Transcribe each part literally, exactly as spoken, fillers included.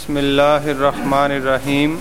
बिस्मिल्लाहिर्रहमानिर्रहीम।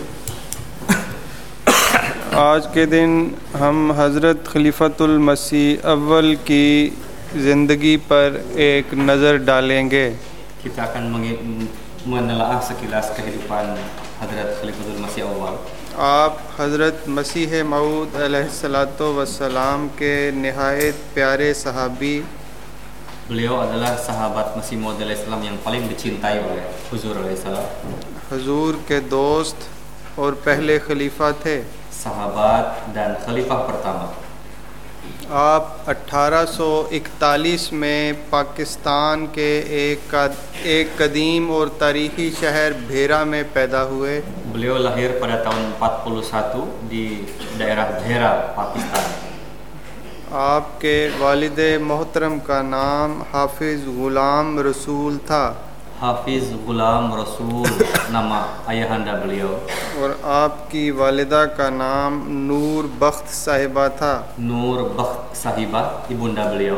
आज के दिन हम हज़रत खलीफतुल मसीह अव्वल की ज़िंदगी पर एक नज़र डालेंगे। Kita akan menelaah sekilas kehidupan Hadrat Khalifatul Masih Awal. आप हज़रत मसीह मऊद अलैहिस्सलातु वस्सलाम के निहायत प्यारे सहाबी, Beliau adalah sahabat Masih Maud alaihissalam yang paling dicintai oleh Huzur alaihissalam. हुजूर के दोस्त और पहले खलीफा थे। Sahabat dan khalifah pertama. आप अठारह सौ इकतालीस में पाकिस्तान के एक एक कदीम और तारीख़ी शहर भेरा में पैदा हुए। Beliau lahir pada tahun empat puluh satu di daerah Bhera, Pakistan. आपके वालिद मोहतरम का नाम हाफिज़ ग़ुलाम रसूल था Hafiz Ghulam Rasul nama ayahanda beliau. और आपकी वालिदा का नाम नूर बख्त साहिबा था। Nur Bakht Sahibah, ibunda beliau.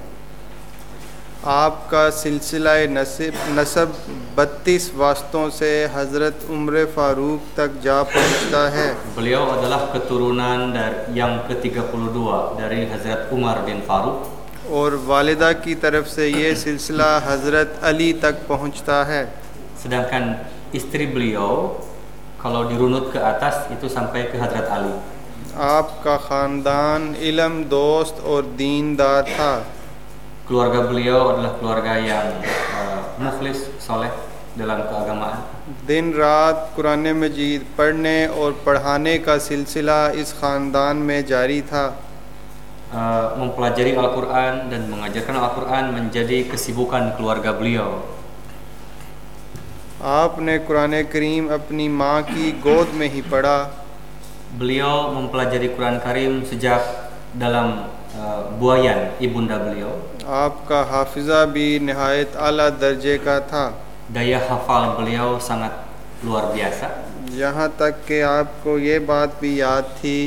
आपका सिलसिला नसीब नसब बत्तीस वास्तों से हज़रत उम्र फ़ारूक तक जा पहुँचता है। Beliau adalah keturunan dari yang ke tiga puluh dua dari Hazrat Umar bin Faruq. और वालिदा की तरफ से ये सिलसिला हज़रत अली तक पहुँचता है। Sedangkan istri beliau kalau dirunut ke atas itu sampai ke Hazrat Ali. आपका ख़ानदान इल्म दोस्त और दीनदार था। Keluarga beliau adalah keluarga yang uh, mukhlis, soleh dalam keagamaan. दिन रात कुरान मजीद पढ़ने और पढ़ाने का सिलसिला इस ख़ानदान में जारी था। Uh, mempelajari Al-Quran dan mengajarkan Al-Quran menjadi kesibukan keluarga beliau. आपने कुरान करीम अपनी माँ की गोद में ही पढ़ा। Beliau mempelajari Quran Karim sejak dalam uh, buayan ibunda beliau. आपका हाफिज़ा भी नहायत आला दर्जे का था। Daya hafal beliau sangat luar biasa. यहाँ तक कि आपको ये बात भी याद थी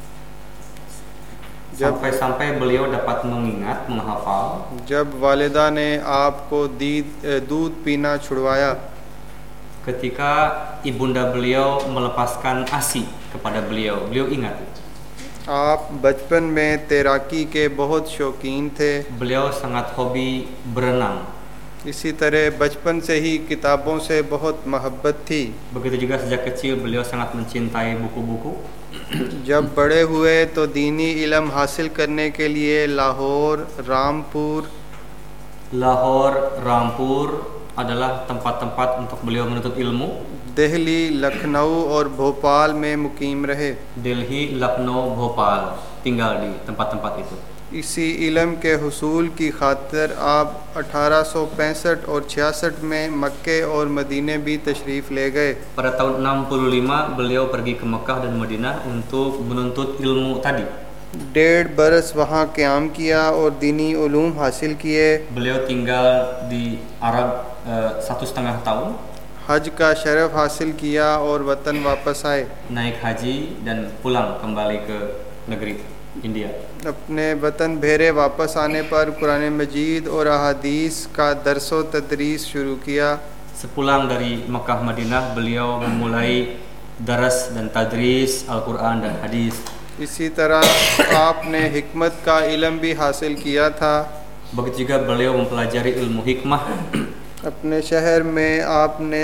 जब Sampai-sampai beliau dapat mengingat, menghafal जब वालिदा ने आपको दीद दूध पीना छुड़वाया। ketika ibunda beliau melepaskan ASI kepada beliau. Beliau ingat. आप बचपन में तैराकी के बहुत शौकीन थे। Beliau sangat hobi berenang. इसी तरह बचपन से ही किताबों से बहुत मोहब्बत थी। Begitu juga sejak kecil beliau sangat mencintai buku-buku. जब बड़े हुए तो दीनी इल्म हासिल करने के लिए लाहौर, Rampur, Lahore, Rampur adalah tempat-tempat untuk beliau menuntut ilmu. Delhi, लखनऊ और भोपाल में मुकीम रहे। Delhi, Lucknow, Bhopal, tinggal di tempat-tempat itu. इसी इल्म के हुसूल की खातिर आप अठारह सौ पैंसठ और छियासठ में मक्के और मदीने भी तशरीफ़ ले गए। Pada tahun enam puluh lima beliau pergi ke Mekah dan Madinah untuk menuntut ilmu tadi. डेढ़ बरस वहाँ क़याम किया और दीनी उलूम हासिल किए। Beliau tinggal di Arab uh, satu setengah tahun. हज का शरफ़ हासिल किया और वतन वापस आए। Naik haji dan pulang kembali ke negeri India. अपने वतन भेरे वापस आने पर कुरान मजीद और अहादीस का दरसो तदरीस शुरू किया। Sepulang dari Mekah Madinah beliau memulai daras dan tadris Al-Quran dan hadis. इसी तरह आपने हिकमत का इल्म भी हासिल किया था। Begitu juga beliau mempelajari ilmu hikmah. अपने शहर में आपने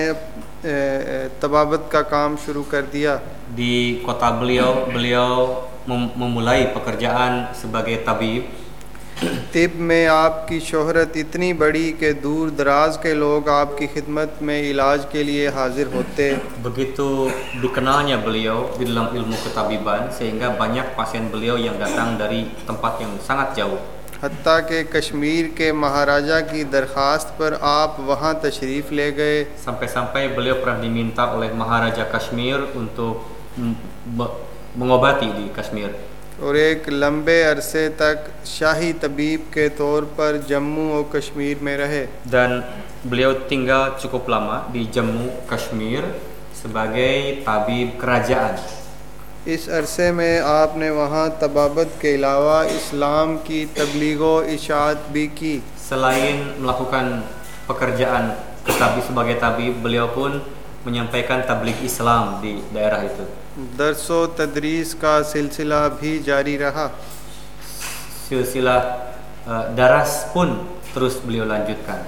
तबाबत का काम शुरू कर दिया। Di kota beliau beliau mem- memulai pekerjaan sebagai tabib. तिब में आपकी शोहरत इतनी बड़ी कि दूर दराज के लोग आपकी खिदमत में इलाज के लिए हाजिर होते। Begitu dikenalnya beliau di dalam ilmu ketabiban sehingga banyak pasien beliau yang datang dari tempat yang sangat jauh. हत्ता के कश्मीर के महाराजा की दरख्वास्त पर आप वहाँ तशरीफ़ ले गए। Sampai-sampai beliau pernah diminta oleh Maharaja Kashmir untuk m- mengobati di Kashmir. और एक लंबे अरसे तक शाही तबीब के तौर पर जम्मू और कश्मीर में रहे। Dan beliau tinggal cukup lama di Jammu, Kashmir sebagai tabib kerajaan. इस अरसे में आपने वहाँ तबाबत के अलावा इस्लाम की तबलीग व इशाअत भी की। Selain melakukan pekerjaan Ketabi sebagai tabib, beliau pun menyampaikan tabligh Islam di daerah itu. दरसो तदरीस का सिलसिला भी जारी रहा. Silsilah uh, daras pun terus beliau lanjutkan.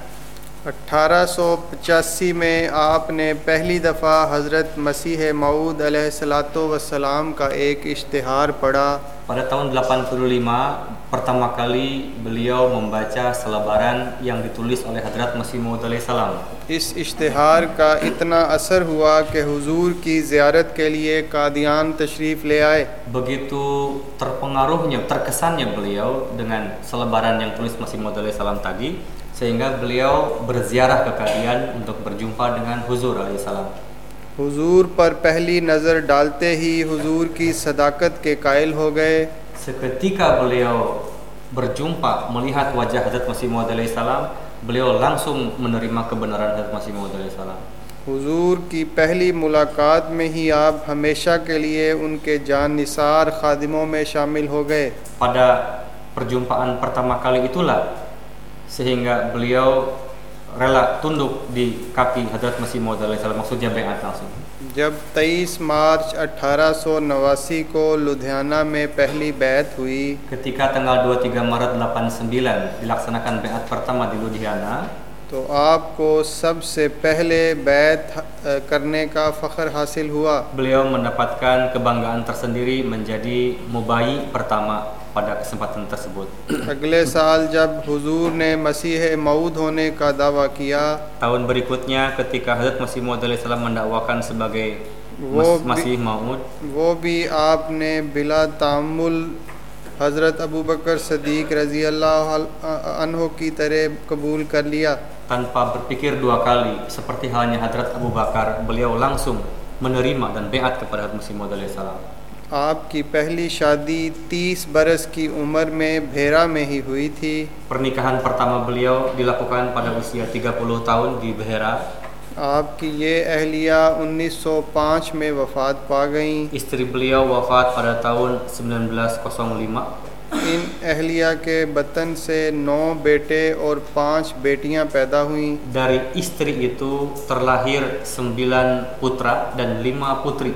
अठारह सौ पचासी में आपने पहली दफ़ा हज़रत मसीह मऊद अलैहिस्सलातो वस्सलाम का एक इश्तिहार पढ़ा. Pada tahun delapan puluh lima pertama kali beliau membaca selebaran yang ditulis oleh Hadrat Masih Maud alaihissalam. इस इश्तिहार का इतना असर हुआ कि हुजूर की ज़ियारत के लिए कादियान तशरीफ़ ले आए. Begitu terpengaruhnya, terkesannya beliau dengan selebaran yang tulis Masih Maud alaihissalam tadi, sehingga beliau berziarah ke Qadian untuk berjumpa dengan Huzur alaihissalam. हुजूर पर पहली नज़र डालते ही हुजूर की सदाकत के कायल हो गए. Seketika beliau berjumpa, melihat wajah Hadrat Masih Maud alaihissalam, beliau langsung menerima kebenaran Hadrat Masih Maud alaihissalam. हुजूर की पहली मुलाकात में ही आप हमेशा के लिए उनके जान निसार खादिमों में शामिल हो गए. Pada perjumpaan pertama kali itulah sehingga beliau rela tunduk di kaki Hadrat Masih Maud alaihissalam, maksudnya baiat langsung. जब तेईस मार्च अठारह सौ नवासी को लुधियाना में पहली बैत हुई, Ketika tanggal dua puluh tiga Maret delapan puluh sembilan dilaksanakan baiat pertama di Ludhiana, तो आपको सबसे पहले बैत करने का फ़ख्र हासिल हुआ. beliau mendapatkan kebanggaan tersendiri menjadi mubai pertama pada kesempatan tersebut. अगले साल जब हुजूर ने मसीह मऊद होने का दावा किया, Tahun berikutnya ketika Hadrat Masih Maud alaihissalam mendakwakan sebagai वो Mas- भी, Masih Maud, वो भी आपने बिला तामुल हज़रत अबू बकर सदीक रज़ी अल्लाह अन्हो की तरह कबूल कर लिया. tanpa berpikir dua kali, seperti halnya Hadrat Abu Bakar, beliau langsung menerima dan baiat kepada Hadrat Masih Maud alaihissalam. आपकी पहली शादी तीस बरस की उम्र में भेरा में ही हुई थी. Pernikahan pertama beliau dilakukan pada usia tiga puluh tahun di Behera. आपकी ये अहलिया उन्नीस सौ पाँच में वफ़ात पा गईं. Istri beliau wafat pada tahun sembilan belas nol lima. इन अहलिया के बतन से नौ बेटे और पाँच बेटियां पैदा हुईं. Dari istri itu terlahir sembilan putra dan lima putri.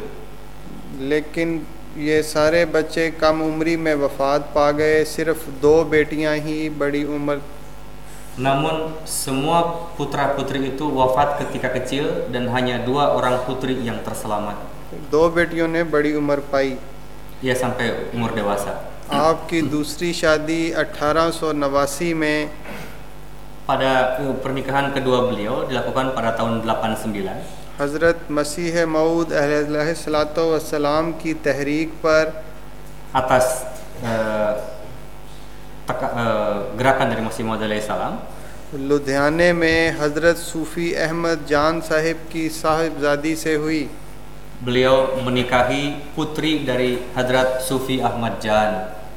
लेकिन ये सारे बच्चे कम उम्री में वफ़ात पा गए. सिर्फ दो बेटियां ही बड़ी उम्र. Namun semua putra-putri itu wafat ketika kecil dan hanya dua orang putri yang terselamat. दो बेटियों ने बड़ी उम्र पाई. Ia sampai umur dewasa. आपकी दूसरी शादी अठारह सौ नवासी में Pada eh, pernikahan kedua beliau dilakukan pada tahun delapan puluh sembilan. हज़रत मसीह मऊद अलैहिस्सलातो वस्सलाम की तहरीक पर Atas eh, teka, eh, gerakan dari Masih Maud alaihissalam, लुधियाने में हज़रत सूफ़ी अहमद जान साहिब की साहिबजादी से हुई. beliau menikahi putri dari Hadrat Sufi Ahmad Jan.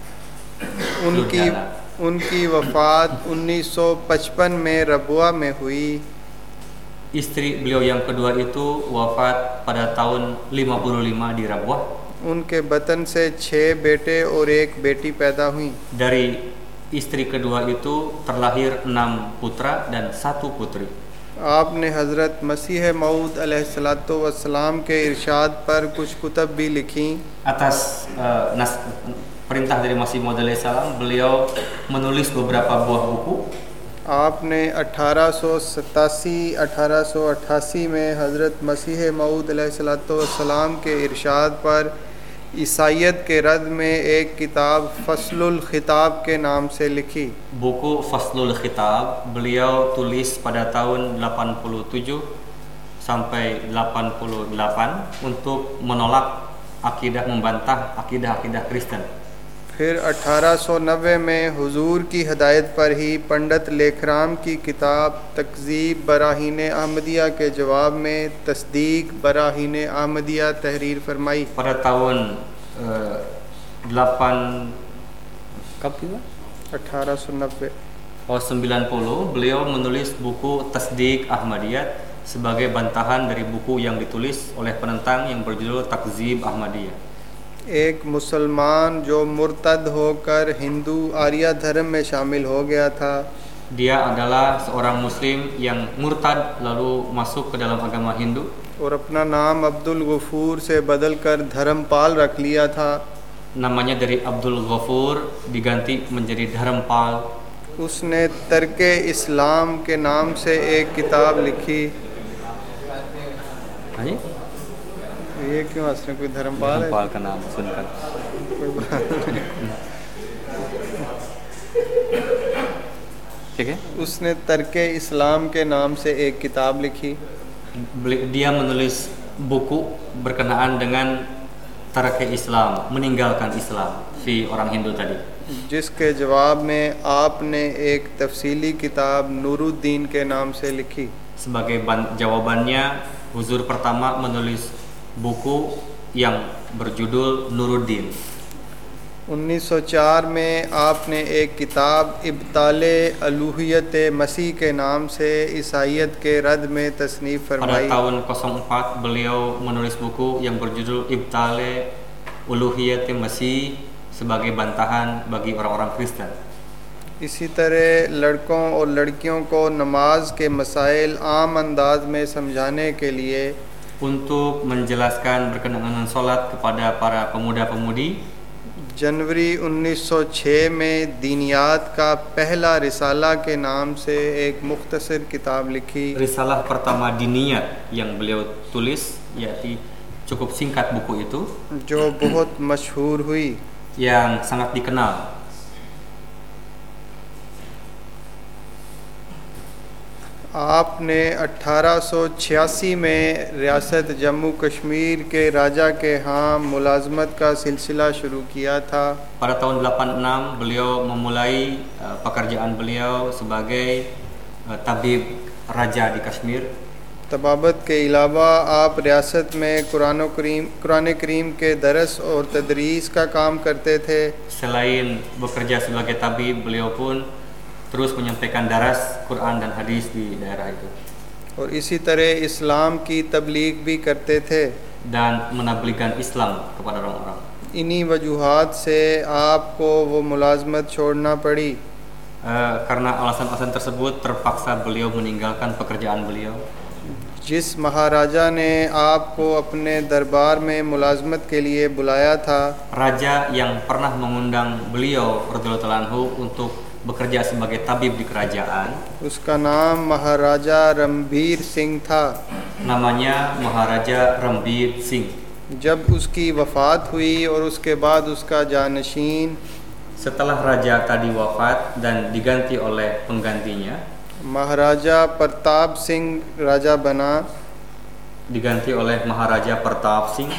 उनकी Ludhiana. उनकी वफ़ात उन्नीस सौ पचपन में रबुआ में हुई. Istri beliau yang kedua itu wafat pada tahun lima puluh lima di Rabwah. उनके बतन से छः बेटे और एक बेटी पैदा हुई. Dari istri kedua itu terlahir enam putra dan satu putri. आपने हज़रत मसीह मऊद अलैहिस्सलातो वस्सलाम के इरशाद पर कुछ कुतब भी लिखी. Atas uh, nas, perintah dari Masih Maud alaihissalam, beliau menulis beberapa buah buku. आपने अठारह सौ सतासी अठारह सौ अट्ठासी में हज़रत मसीह मऊद अलैहिस्सलातो वस्सलाम के इरशाद पर ईसाइयत के रद्द में एक किताब फस्लुल खिताब के नाम से लिखी. Buku Faslul Khitab beliau tulis pada tahun delapan puluh tujuh sampai delapan puluh delapan untuk menolak akidah, membantah akidah-akidah Kristen. फिर अठारह सौ नब्बे में हुजूर की हदायत पर ही पंडित लेखराम की किताब तकज़ीब बराहीन अहमदिया के जवाब में तस्दीक बराहीन अहमदिया तहरीर फरमाई. Pada tahun uh, delapan kapan? अठारह सौ नब्बे Oh, sembilan puluh beliau menulis buku Tasdik Ahmadiyah sebagai bantahan dari buku yang ditulis oleh penentang yang berjudul Takzib Ahmadiyah. एक मुसलमान जो मुर्तद होकर हिंदू आर्या धर्म में शामिल हो गया था, Dia adalah seorang muslim yang murtad lalu masuk ke dalam agama Hindu और अपना नाम अब्दुल गफूर से बदलकर धर्मपाल रख लिया था। namanya dari Abdul Ghafur diganti menjadi Dharmpal. उसने तर्के इस्लाम के नाम से एक किताब लिखी। Hai? ये क्यों हंसने, कोई धर्मपाल है? Dharmpal का नाम सुनकर कोई बात नहीं। ठीक है? उसने तर्के इस्लाम के नाम से एक किताब लिखी। Beli- Dia menulis buku berkenaan dengan tarke Islam, meninggalkan Islam, si orang Hindu tadi. जिसके जवाब में आपने एक तफसीली किताब नूरुद्दीन के नाम से लिखी। Sebagai ban- jawabannya, Huzur pertama menulis buku yang berjudul Nuruddin. उन्नीस सौ चार में आपने एक किताब इब्ताले अलूहियत मसीह के नाम से ईसाइयत के रद में तसनीफ़ Pada फरमाई। tahun nol empat beliau menulis buku yang berjudul Ibtale Uluhiyat Masih sebagai bantahan bagi orang-orang Kristen. इसी तरह लड़कों और लड़कियों को नमाज के मसाइल आम अंदाज में समझाने के लिए Untuk menjelaskan berkenaan dengan sholat kepada para pemuda-pemudi, जनवरी उन्नीस सौ छह में दीनियात का पहला रिसाला के नाम से एक मुख्तसर किताब लिखी। risalah pertama diniyat yang beliau tulis, yaitu cukup singkat buku itu, जो बहुत मशहूर हुई। yang sangat dikenal. आपने अठारह सौ छियासी में रियासत जम्मू कश्मीर के राजा के यहाँ मुलाजमत का सिलसिला शुरू किया था। Pada tahun delapan enam beliau memulai uh, pekerjaan beliau sebagai uh, tabib raja di Kashmir. तबाबत के अलावा आप रियासत में कुरान करीम कुरान करीम के दरस और तदरीस का काम करते थे। Selain bekerja sebagai tabib, beliau pun terus menyampaikan daras Quran dan hadis di daerah itu और इसी तरह इस्लाम की तबलीग भी करते थे। dan menablighkan Islam kepada orang-orang. इन्हीं वजूहात से आपको वो मुलाजमत छोड़ना पड़ी। Uh, karena alasan-alasan tersebut terpaksa beliau meninggalkan pekerjaan beliau. जिस महाराजा ने आपको अपने दरबार में मुलाजमत के लिए बुलाया था, Raja yang pernah mengundang beliau radhiyallahu anhu untuk bekerja sebagai tabib di kerajaan, उसका नाम महाराजा रणबीर सिंह था। namanya Maharaja Ranbir Singh. जब उसकी वफ़ात हुई और उसके बाद उसका जानशीन Setelah raja tadi wafat dan diganti oleh penggantinya, महाराजा प्रताप सिंह राजा बना। diganti oleh Maharaja Pratap Singh.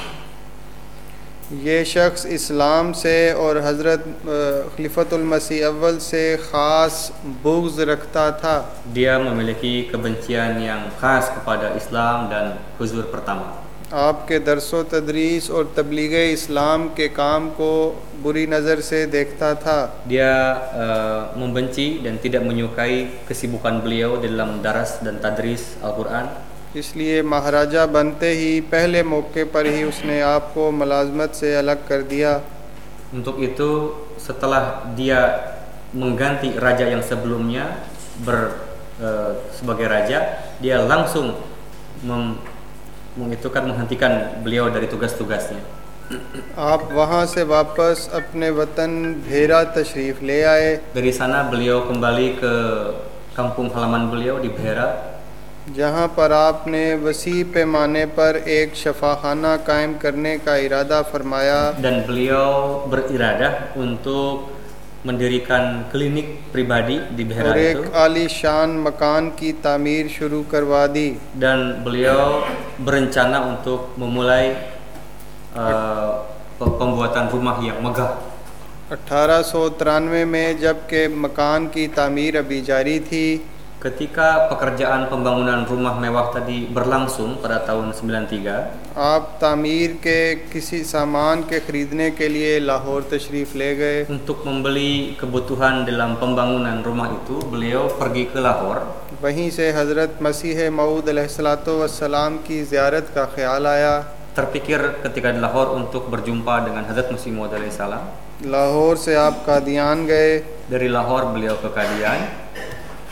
ये शख्स इस्लाम से और हज़रत खलीफतुल मसीह अव्वल से ख़ास बुग़्ज़ रखता था। Dia memiliki kebencian yang khas kepada Islam dan Huzur pertama. आपके दरसो तदरीस और तबलीग इस्लाम के काम को बुरी नज़र से देखता था। Dia uh, membenci dan tidak menyukai kesibukan beliau dalam daras dan tadris Al-Quran. इसलिए महाराजा बनते ही पहले मौके पर ही उसने आपको मुलाजमत से अलग कर दिया। Untuk itu, setelah dia mengganti raja yang sebelumnya ber, uh, sebagai raja, dia langsung mem, mengitukan menghentikan beliau dari tugas-tugasnya. आप वहाँ से वापस अपने वतन भेरा तशरीफ़ ले आए। Dari sana beliau kembali ke kampung halaman beliau di Bhera, जहाँ पर आपने वसी पैमाने पर एक शफाखाना कायम करने का इरादा फरमाया। dan beliau beriradah untuk mendirikan klinik pribadi di Bhera और itu, एक आली शान मकान की तामीर शुरू करवा दी। dan beliau berencana untuk memulai uh, pembuatan rumah yang megah. अठारह सौ तिरानवे में जबकि मकान की तामीर अभी जारी थी, Ketika pekerjaan pembangunan rumah mewah tadi berlangsung pada tahun sembilan tiga, आप तामीर के किसी सामान के ख़रीदने के लिए लाहौर तशरीफ़ ले गए। untuk membeli kebutuhan dalam pembangunan rumah itu, beliau pergi ke Lahore. वहीं से हज़रत मसीह मऊद अलैहिस्सलातु वस्सलाम की ज़ियारत का ख़्याल आया। Terpikir ketika di Lahore untuk berjumpa dengan Hazrat Masih Maud alaihissalam. Lahore से आप कादियान गए। Dari Lahore beliau ke Qadian.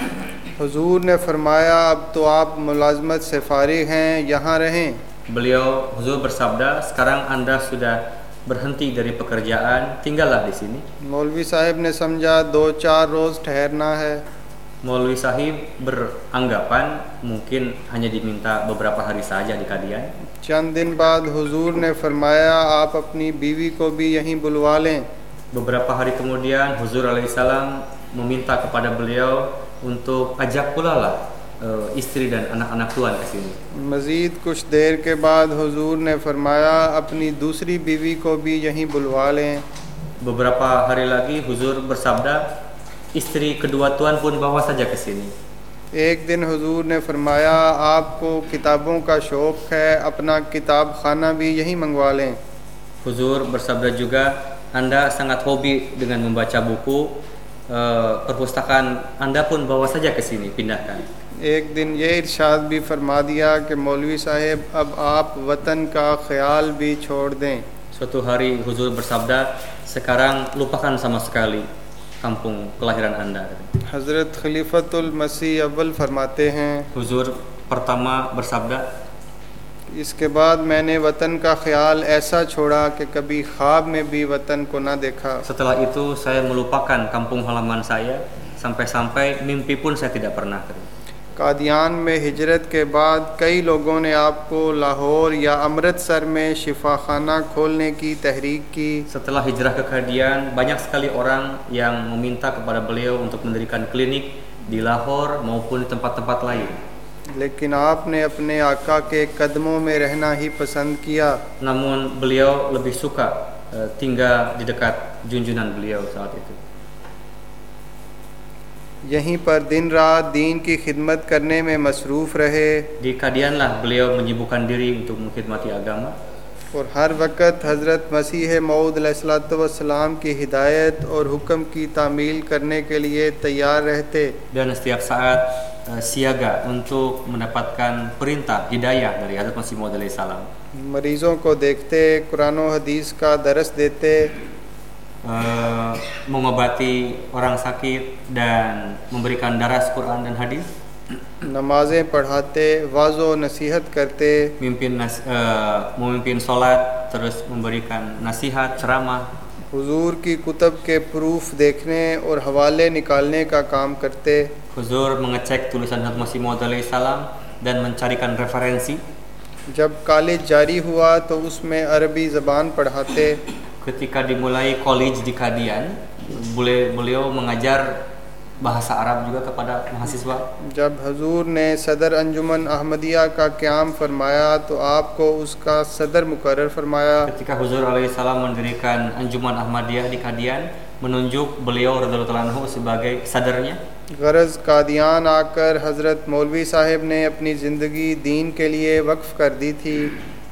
हुजूर ने फरमाया, अब तो आप मुलाजमत से फारिग हैं, यहाँ रहें। Beliau Huzur bersabda, sekarang Anda sudah berhenti dari pekerjaan, tinggallah di sini. मौलवी साहब ने समझा दो चार रोज़ ठहरना है। Maulwi Sahib beranggapan mungkin hanya diminta beberapa hari saja di Qadian. चंद दिन बाद हुजूर ने फरमाया, आप अपनी बीवी को भी यहीं बुलवा लें। Beberapa hari kemudian Huzur alaihissalam meminta kepada beliau untuk ajak pula lah uh, istri dan anak-anak tuan ke sini. मज़ीद कुछ देर के बाद हुजूर ने फरमाया, अपनी दूसरी बीवी को भी यहीं बुलवा लें। Beberapa hari lagi Huzur bersabda, istri kedua tuan pun bawa saja ke sini. एक दिन हुजूर ने फरमाया, आपको किताबों का शौक़ है, अपना किताब खाना भी यहीं मंगवा लें। Huzur bersabda juga, Anda sangat hobi dengan membaca buku, uh, perpustakaan Anda pun bawa saja ke sini, pindahkan. एक दिन ये इरशाद भी फरमा दिया कि मौलवी साहब, अब आप वतन का ख्याल भी छोड़ दें। Suatu hari Huzur bersabda, sekarang lupakan sama sekali kampung kelahiran Anda. हज़रत खलीफतुल मसीह अव्वल फरमाते हैं, Huzur pertama bersabda, इसके बाद मैंने वतन का ख्याल ऐसा छोड़ा कि कभी ख्वाब में भी वतन को ना देखा। setelah itu saya melupakan kampung halaman saya, sampai-sampai mimpi pun saya tidak pernah. Kadian में हिजरत के बाद कई लोगों ने आपको लाहौर या अमृतसर में शिफाखाना खोलने की तहरीक की। Setelah hijrah ke Qadian, banyak sekali orang yang meminta kepada beliau untuk mendirikan klinik di Lahore maupun di tempat-tempat lain. लेकिन आपने अपने आका के कदमों में रहना ही पसंद किया। Namun beliau lebih suka uh, tinggal di dekat junjungan beliau saat itu. यहीं पर दिन रात दीन की खिदमत करने में मसरूफ़ रहे। Di Qadian lah beliau menyibukkan diri untuk mengkhidmati agama. और हर वक्त हज़रत मसीह मऊद अलैहिस्सलाम की हिदायत और हुक्म की तामील करने के लिए तैयार रहते। Dan setiap saat uh, siaga untuk mendapatkan perintah hidayah dari Hazrat Masih Maud alaihissalam. मरीज़ों को देखते, कुरान और हदीस का दरस देते, uh, mengobati orang sakit dan memberikan daras Quran dan hadis. नमाज़ें पढ़ाते, वाज़ो नसीहत करते, Mimpin nas, uh, memimpin sholat, terus memberikan nasihat, ceramah. हुजूर की कुतब के प्रूफ देखने और हवाले निकालने का काम करते। Huzur mengecek tulisan Hazrat Masih Maud alaihissalam dan mencarikan referensi. जब कॉलेज जारी हुआ तो उसमें अरबी ज़बान पढ़ाते। Ketika dimulai college di Qadian, beliau, beliau mengajar bahasa Arab juga kepada mahasiswa. जब हुजूर ने सदर अंजुमन अहमदिया का क़याम फरमाया तो आपको उसका सदर मुकर्रर फरमाया। Ketika Huzur alaihissalam mendirikan Anjuman Ahmadiyah di Qadian, menunjuk beliau radhiyallahu anhu sebagai sadarnya. गरज कादियान आकर हज़रत मौलवी साहब ने अपनी ज़िंदगी दीन के लिए वक्फ़ कर दी थी।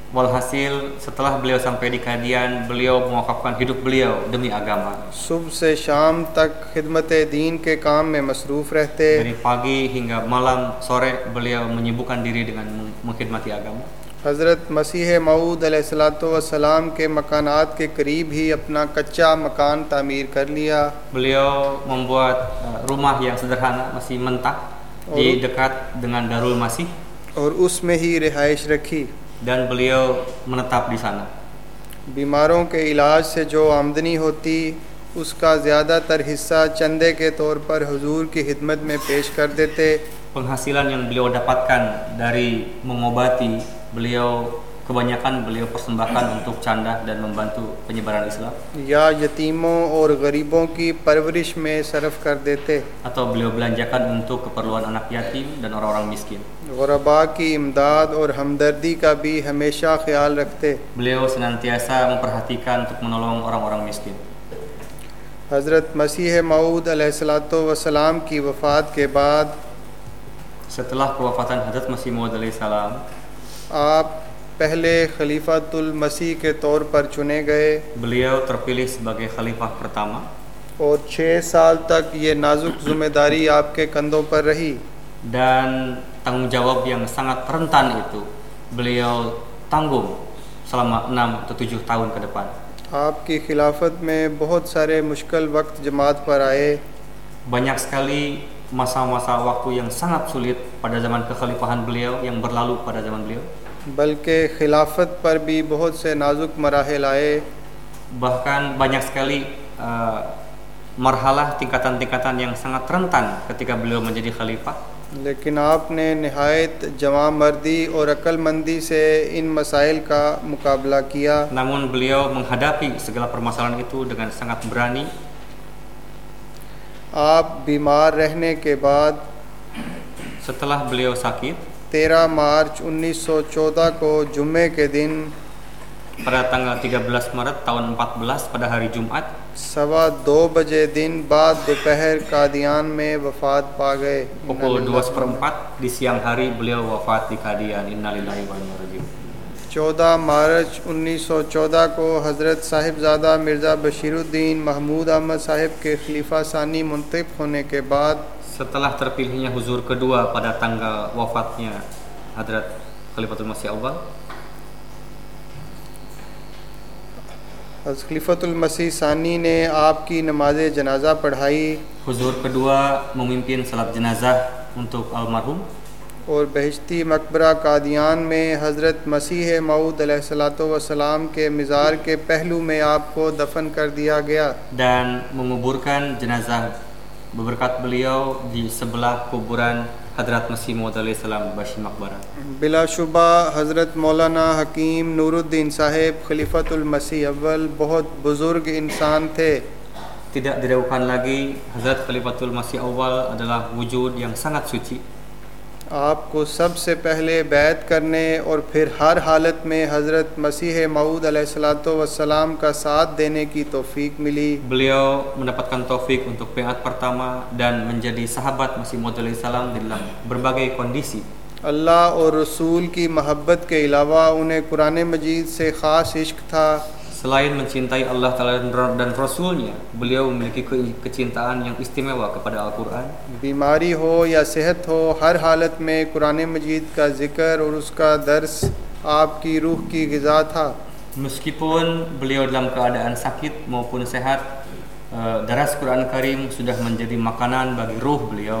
Walhasil setelah beliau sampai di Qadian, beliau mewakafkan hidup beliau demi agama. सुबह से शाम तक खिदमत दीन के काम में मसरूफ़ रहते। Dari pagi hingga malam sore beliau menyibukkan diri dengan mengkhidmati agama. हज़रत मसीह मऊद अलैहिस्सलाम के मकानात के करीब ही अपना कच्चा मकान तामीर कर लिया। Beliau membuat uh, rumah yang sederhana, masih mentah, di dekat dengan Darul Masih. और उसमें ही रिहाइश रखी। Dan beliau menetap di sana. बीमारों के इलाज से जो आमदनी होती उसका ज़्यादातर हिस्सा चंदे के तौर पर हुजूर की खिदमत में पेश कर देते। Penghasilan yang beliau dapatkan dari mengobati, beliau kebanyakan beliau persembahkan untuk canda dan membantu penyebaran Islam. या यतीमों और गरीबों की परवरिश में सरफ कर देते। Atau beliau belanjakan untuk keperluan anak yatim dan orang-orang miskin. गुरबा की इमदाद और हमदर्दी का भी हमेशा ख्याल रखते। Beliau senantiasa memperhatikan untuk menolong orang-orang miskin. हज़रत मसीह मऊद अलैहिस्सलाम की वफ़ात के बाद Setelah kewafatan Hazrat Masih Maud alaihissalam, आप पहले खलीफातुल मसीह के तौर पर चुने गए। beliau terpilih sebagai khalifah pertama. और छः साल तक ये नाजुक ज़िम्मेदारी आपके कंधों पर रही। Dan tanggung jawab yang sangat rentan itu beliau tanggung selama enam atau tujuh tahun ke depan. आपकी खिलाफत में बहुत सारे मुश्किल वक्त जमात पर आए। Banyak sekali masa-masa waktu yang sangat sulit pada zaman kekhalifahan beliau yang berlalu pada zaman beliau, बल्कि खिलाफत पर भी बहुत से नाजुक मराहिल आए, bahkan banyak sekali uh, marhalah tingkatan-tingkatan yang sangat rentan ketika beliau menjadi khalifah. लेकिन आपने नहायत जवां मर्दी और अक्लमंदी से इन मसाइल का मुकाबला किया। Namun beliau menghadapi segala permasalahan itu dengan sangat berani. आप बीमार रहने के बाद Setelah beliau sakit तेरह मार्च उन्नीस सौ चौदह को जुम्मे के दिन pada tanggal tiga belas Maret tahun empat belas pada hari Jumat सवा दो बजे दिन बाद दोपहर कादियान में वफात पा गए। pukul dua seperempat di siang hari beliau wafat di Qadian. Innalillahi wa inna ilaihi raji'un. चौदह मार्च उन्नीस सौ चौदह को हज़रत साहिबजादा मिर्ज़ा बशीरुद्दीन महमूद अहमद साहिब के खलीफा सानी मुंतखब होने के बाद Setelah terpilihnya huzur kedua pada tanggal wafatnya Hadrat Khalifatul Masih Awal, खलीफतुल मसीह सानी ने आपकी नमाज जनाजा पढ़ाई huzur kedua memimpin salat jenazah untuk almarhum, और बहिश्ती मकबरा कादियान में हज़रत मसीह मऊद अलैहिस्सलातु वस्सलाम के मज़ार के पहलू में आपको दफन कर दिया गया dan menguburkan jenazah berkat beliau di sebelah kuburan Hadrat Masih Maud alaihissalam Bashi Makbara. बिलाशुबा हज़रत मौलाना हकीम नूरुद्दीन साहिब खलीफतुल मसीह अव्वल बहुत बुज़ुर्ग इंसान थे। Tidak diragukan lagi Hazrat Khalifatul Masih Awal adalah wujud yang sangat suci. आपको सबसे पहले बैत करने और फिर हर हालत में हज़रत मसीह मऊद अलैहिस्सलातु वस्सलाम का साथ देने की तौफीक मिली। Beliau mendapatkan taufik untuk baiat pertama dan menjadi sahabat Masih Maud alaihissalam dalam berbagai kondisi. अल्लाह और रसूल की मोहब्बत के अलावा उन्हें कुरान मजीद से ख़ास इश्क था। Selain mencintai Allah Ta'ala dan Rasulnya, beliau memiliki kecintaan yang istimewa kepada Al-Quran. बीमारी हो या सेहत हो, हर हालत में कुरान मजीद का ज़िक्र और उसका दर्स आपकी रूह की ग़िज़ा था। Meskipun beliau dalam keadaan sakit maupun sehat, daras Quran Karim sudah menjadi makanan bagi ruh beliau.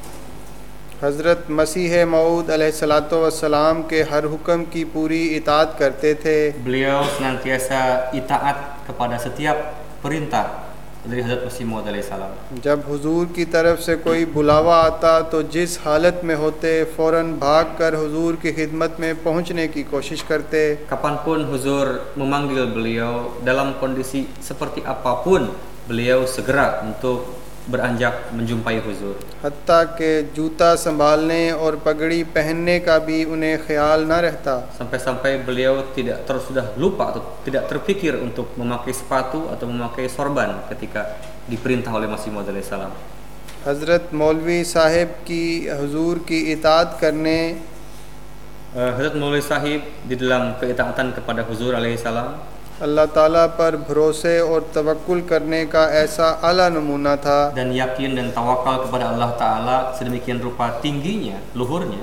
हज़रत मसीह मऊद अलैहिस्सलातु वस्सलाम के हर हुक्म की पूरी इताअत करते थे। Beliau senantiasa itaat kepada setiap perintah dari Hazrat Masih Maud alaihissalam. जब हुजूर की तरफ से कोई बुलावा आता तो जिस हालत में होते फ़ौरन भाग कर हुजूर की खिदमत में पहुंचने की कोशिश करते। Kapanpun huzur memanggil beliau, dalam kondisi seperti apapun, beliau segera untuk beranjak menjumpai huzur. हत्ता के जूता संभालने और पगड़ी पहनने का भी उन्हें ख्याल न रहता। Sampai-sampai beliau tidak terus sudah lupa atau tidak terpikir untuk memakai sepatu atau memakai sorban ketika diperintah oleh Masih Maud alaihissalam. हज़रत मौलवी साहिब की हुजूर की इताअत करने uh, Hazrat Maulwi Sahib di dalam keitaatan kepada huzur alaihissalam अल्लाह ताला पर भरोसे और तवक्कुल करने का ऐसा आला नमूना था। dan yakin dan tawakal kepada Allah Ta'ala sedemikian rupa tingginya, luhurnya.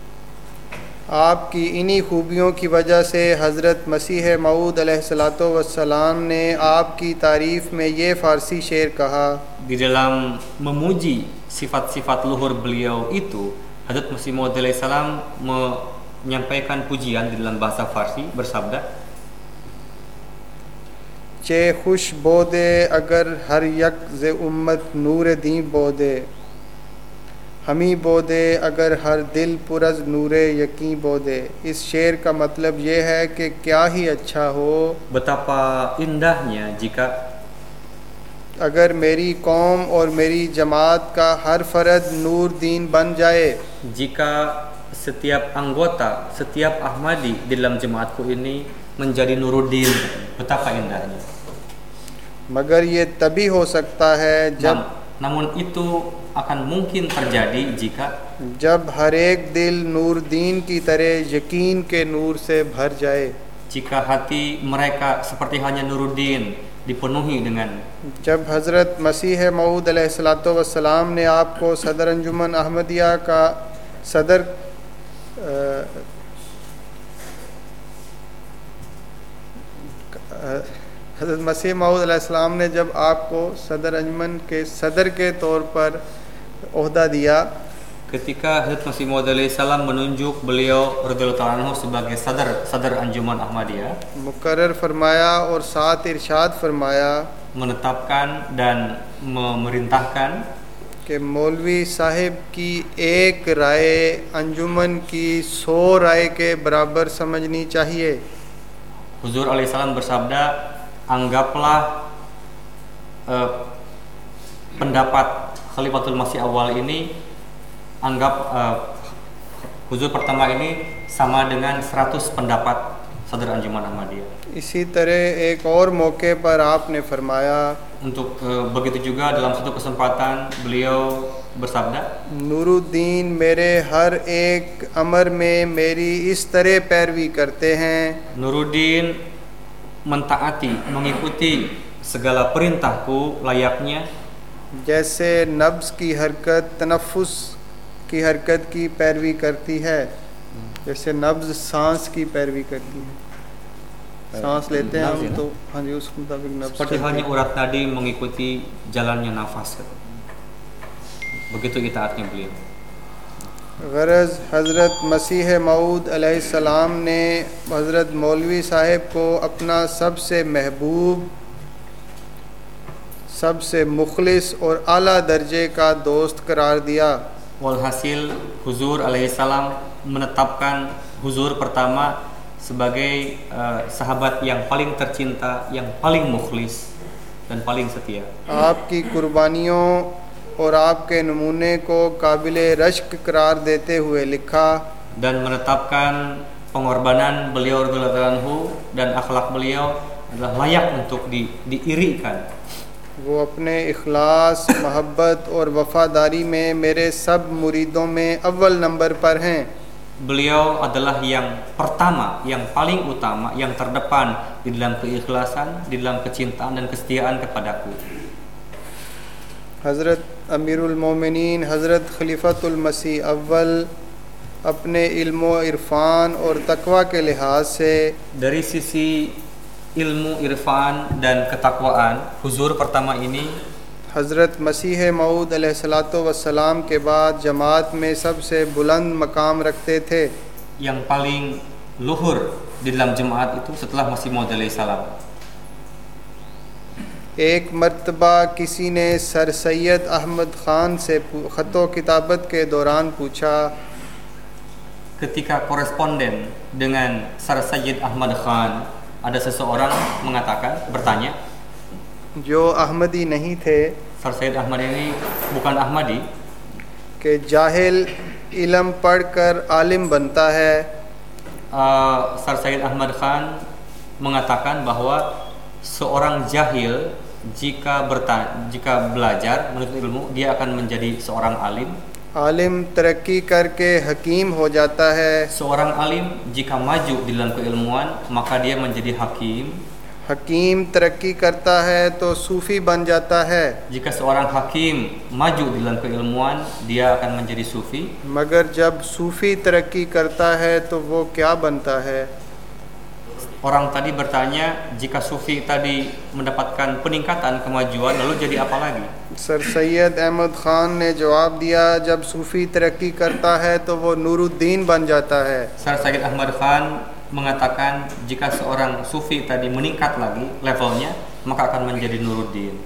आपकी इन्हीं खूबियों की वजह से हज़रत मसीह मऊद अलैहिस्सलातु वस्सलाम ने आपकी तारीफ़ में ये फ़ारसी शेर कहा। Di dalam memuji sifat-sifat luhur beliau itu, Hazrat Masih Maud alaihissalam menyampaikan pujian di dalam bahasa Farsi bersabda, चे खुश बोदे अगर हर यक ज़े उम्मत नूर दी बोदे, हमी बोदे अगर हर दिल पुरज नूरे यकीन बोदे। इस शेर का मतलब ये है कि क्या ही अच्छा हो betapa indahnya jika अगर मेरी कौम और मेरी जमात का हर फ़र्द नूर दीन बन जाए। jika setiap anggota, setiap Ahmadi di dalam jemaatku ini menjadi Nuruddin. Betapa indahnya. मगर ये तभी हो सकता है जब Nam, namun itu akan mungkin terjadi jika जब हर एक दिल नूर दीन की तरह यकीन के नूर से भर जाए। jika hati mereka seperti halnya Nuruddin dipenuhi dengan जब हज़रत मसीह मऊद अलैहिस्सलातु वस्सलाम ने आपको सदर अंजुमन अहमदिया का सदर हज़रत मसीह मऊद अलैहिस्सलाम ने जब आपको सदर अंजुमन के सदर के तौर पर ओहदा दिया, ketika Hazrat Masih Maud alaihissalam menunjuk beliau radhiyallahu ta'ala anhu sebagai sadar sadar Anjuman Ahmadiyah, मुकर्रर फरमाया और साथ इरशाद फरमाया menetapkan dan memerintahkan कि मौलवी साहिब की एक राय अंजुमन की सौ राय के बराबर समझनी चाहिए। Huzur alaihissalam bersabda, anggaplah eh, pendapat Khalifatul Masih awal ini, anggap eh, Huzur pertama ini sama dengan seratus pendapat Sadar Anjuman Ahmadiyah. इसी तरह एक और मौके पर आपने फरमाया, Untuk eh, begitu juga dalam satu kesempatan beliau bersabda, Nooruddin मेरे हर एक अमर में मेरी इस तरह पैरवी करते हैं Nuruddin mentaati, mengikuti segala perintahku layaknya जैसे नब्ज की हरकत तनफ्फुस की हरकत की पैरवी करती है, जैसे नब्ज सांस की पैरवी करती है, सांस लेते हैं हम तो हाँ जी उस मुताबिक नब्ज seperti चलती halnya है। urat nadi mengikuti jalannya nafas. Begitu itaatnya beliau. गरज हज़रत मसीह मऊद अलैहिस्सलाम ने हज़रत मौलवी साहिब को अपना सबसे महबूब, सबसे मुखलिस और आला दर्जे का दोस्त करार दिया। Walhasil Huzur alaihissalam menetapkan Huzur pertama sebagai uh, sahabat yang paling tercinta, yang paling mukhlis dan paling setia. आपकी कुर्बानियों और आपके नमूने को काबिले रश्क करार देते हुए लिखा, dan menetapkan pengorbanan beliau radhiyallahu anhu dan akhlak beliau adalah layak untuk di, diirikan. वो अपने इखलास, मोहब्बत और वफादारी में मेरे सब मुरीदों में अव्वल नंबर पर हैं। Beliau adalah yang pertama, yang paling utama, yang terdepan di dalam keikhlasan, di dalam kecintaan dan kesetiaan kepadaku. हज़रत अमीरुल मोमिनीन हज़रत खलीफतुल मसीह अव्वल अपने इल्म इरफान और तकवा के लिहाज से Dari sisi ilmu, irfan dan ketakwaan, Huzur pertama ini हज़रत मसीह मऊद अलैहिस्सलातु वस्सलाम के बाद जमात में सबसे बुलंद मकाम रखते थे। yang paling luhur di dalam jemaat itu setelah Masih Maud alaihissalam. एक मर्तबा किसी ने सर सैयद अहमद ख़ान से ख़तो किताबत के दौरान पूछा, Ketika koresponden dengan Sar Sayyid Ahmad Khan, ada seseorang mengatakan, bertanya, जो अहमदी नहीं थे, Sar Sayyid Ahmad ini bukan Ahmadi, कि जाहिल इल्म पढ़कर आलिम बनता है, uh, Sar Sayyid Ahmad Khan mengatakan bahwa seorang jahil jika berta jika belajar menuntut ilmu dia akan menjadi seorang alim. आलिम तरक्की करके हकीम हो जाता है, Seorang alim jika maju di dalam keilmuan maka dia menjadi hakim. हकीम तरक्की करता है तो सूफ़ी बन जाता है। Jika seorang hakim maju di dalam keilmuan dia akan menjadi sufi. मगर जब सूफ़ी तरक्की करता है तो वो क्या बनता है? Orang tadi bertanya, jika sufi tadi mendapatkan peningkatan kemajuan lalu jadi apa lagi? Sir Syed Ahmad Khan ने जवाब दिया, जब सूफ़ी तरक्की करता है तो वो नूरुद्दीन बन जाता है। Sar Sayyid Ahmad Khan mengatakan jika seorang sufi tadi meningkat lagi levelnya maka akan menjadi Nuruddin.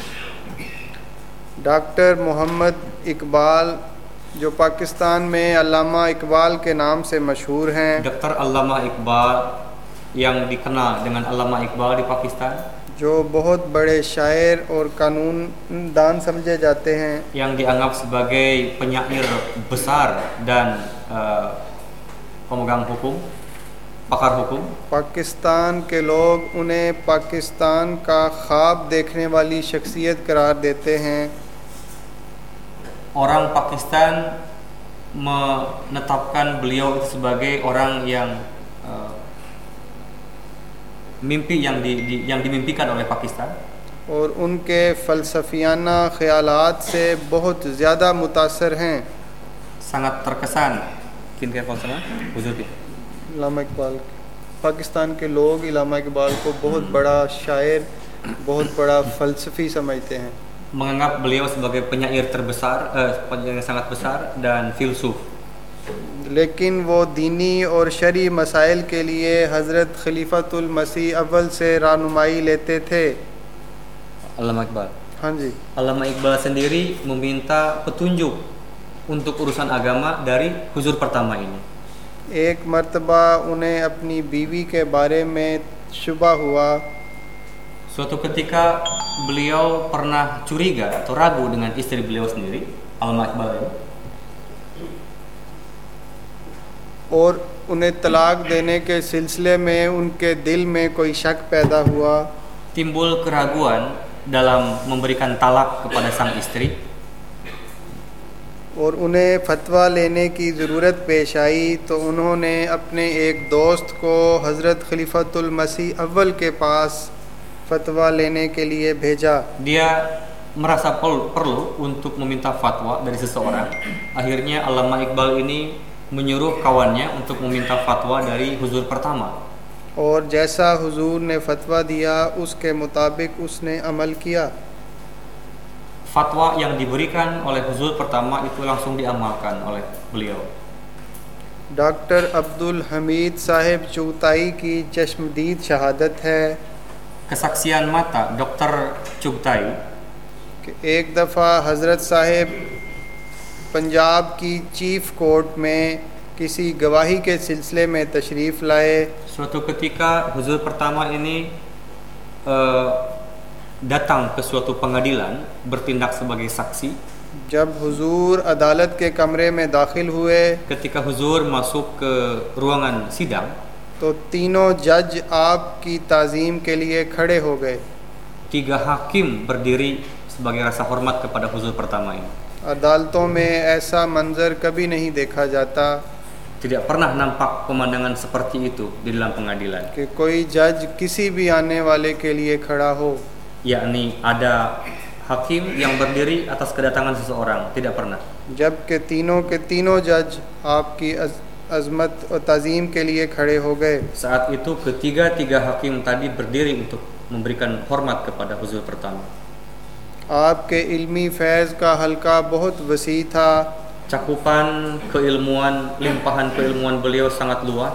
Doctor Mohammad Iqbal जो पाकिस्तान में अल्लामा इकबाल के नाम से मशहूर हैं, Doktor Allama Iqbal yang dikenal dengan Allama Iqbal di Pakistan, जो बहुत बड़े शायर और कानून दान समझे जाते हैं, yang dianggap sebagai penyair besar dan uh, pemegang hukum, pakar hukum. Pakistan के लोग उन्हें पाकिस्तान का ख्वाब देखने वाली शख्सियत करार देते हैं। Orang Pakistan menetapkan beliau itu sebagai orang yang uh, mimpi yang di, di, yang dimimpikan oleh Pakistan. और उनके फ़लसफ़ियाना ख़यालात से बहुत ज़्यादा मुतासर हैं। Sangat terkesan किनके falsafah हुजूर के अल्लामा इकबाल, पाकिस्तान के लोग अल्लामा इकबाल को बहुत बड़ा शायर, बहुत बड़ा फ़लसफ़ी समझते हैं। menganggap beliau sebagai penyair terbesar, eh, penyair yang sangat besar dan filsuf. लेकिन वो दीनी और शरी मसाइल के लिए हज़रत खलीफतुल मसीह अव्वल से रहनुमाई लेते थे. Allama Iqbal. हाँ जी. Allama Iqbal sendiri meminta petunjuk untuk urusan agama dari huzur pertama ini. एक मर्तबा उन्हें अपनी बीवी के बारे में शुबा हुआ. Suatu ketika beliau pernah curiga atau ragu dengan istri beliau sendiri, Allama Iqbal ini. और उन्हें तलाक देने के सिलसिले में उनके दिल में कोई शक पैदा हुआ. Timbul keraguan dalam memberikan talak kepada sang istri. और उन्हें फतवा लेने की ज़रूरत पेश आई तो उन्होंने अपने एक दोस्त को हज़रत खलीफतुल मसीह अव्वल के पास फतवा लेने के लिए भेजा. Dia merasa perlu, perlu untuk meminta fatwa dari seseorang. Akhirnya Allama Iqbal ini menyuruh kawannya untuk meminta fatwa dari huzur pertama. और जैसा हुजूर ने फतवा दिया उसके मुताबिक उसने अमल किया. Fatwa yang diberikan oleh huzur pertama itu langsung diamalkan oleh beliau. Doctor Abdul Hameed साहिब चुगताई की चश्मदीद शहादत है Kesaksian mata Dokter Chugtai कि एक दफ़ा हज़रत साहिब पंजाब की चीफ कोर्ट में किसी गवाही के सिलसिले में तशरीफ़ लाए. suatu ketika huzur pertama ini uh, datang ke suatu pengadilan bertindak sebagai saksi. जब हुजूर अदालत के कमरे में दाखिल हुए Ketika huzur masuk ke ruangan sidang, तो तीनों जज आपकी ताज़ीम के लिए खड़े हो गए. tiga hakim berdiri sebagai rasa hormat kepada huzur pertama ini. अदालतों में ऐसा मंजर कभी नहीं देखा जाता Tidak pernah nampak pemandangan seperti itu di dalam pengadilan, कि कोई जज किसी भी आने वाले के लिए खड़ा हो. yakni ada hakim yang berdiri atas kedatangan seseorang. Tidak pernah. जबकि तीनों के तीनों जज आपकी अज, अजमत और ताज़ीम के लिए खड़े हो गए. Saat itu ketiga-tiga hakim tadi berdiri untuk memberikan hormat kepada huzur pertama. आपके इल्मी फैज़ का हल्का बहुत वसी था. Cakupan keilmuan, limpahan keilmuan beliau sangat luas.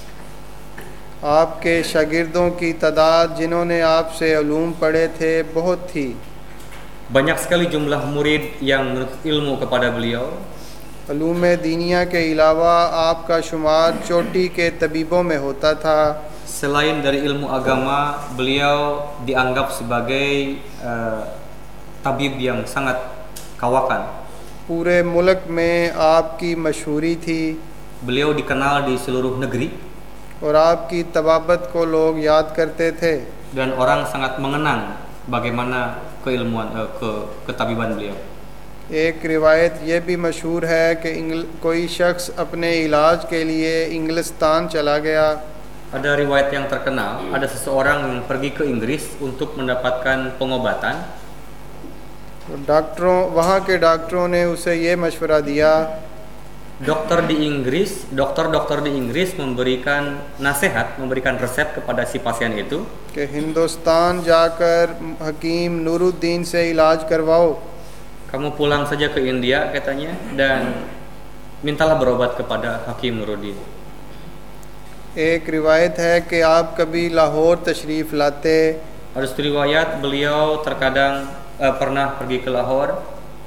आपके शागिर्दों की तादाद जिन्होंने आपसे उलूम पढ़े थे बहुत थी. Banyak sekali jumlah murid yang menuntut ilmu kepada beliau. Uloom दीनिया के अलावा आपका शुमार चोटी के तबीबों में होता था. Selain dari ilmu agama, beliau dianggap sebagai uh, tabib yang sangat kawakan. पूरे मुल्क में आपकी मशहूरी थी Beliau dikenal di seluruh negeri और आपकी तबाबत को लोग याद करते थे. dan orang sangat mengenang bagaimana keilmuan uh, ke ketabiban beliau. एक रिवायत ये भी मशहूर है कि कोई शख्स अपने इलाज के लिए इंग्लिस्तान चला गया. Ada riwayat yang terkenal, ada seseorang yang pergi ke Inggris untuk mendapatkan pengobatan. डॉक्टरों वहाँ के डॉक्टरों ने उसे ये मशवरा दिया. Dokter di Inggris, dokter-dokter di Inggris memberikan nasihat, memberikan resep kepada si pasien itu कि हिंदुस्तान जाकर हकीम नूरुद्दीन से इलाज करवाओ. kamu pulang saja ke India katanya dan mintalah berobat kepada Hakim Nuruddin. एक रिवायत है कि आप कभी लाहौर तशरीफ़ लाते. Ada riwayat beliau terkadang uh, pernah pergi ke Lahore.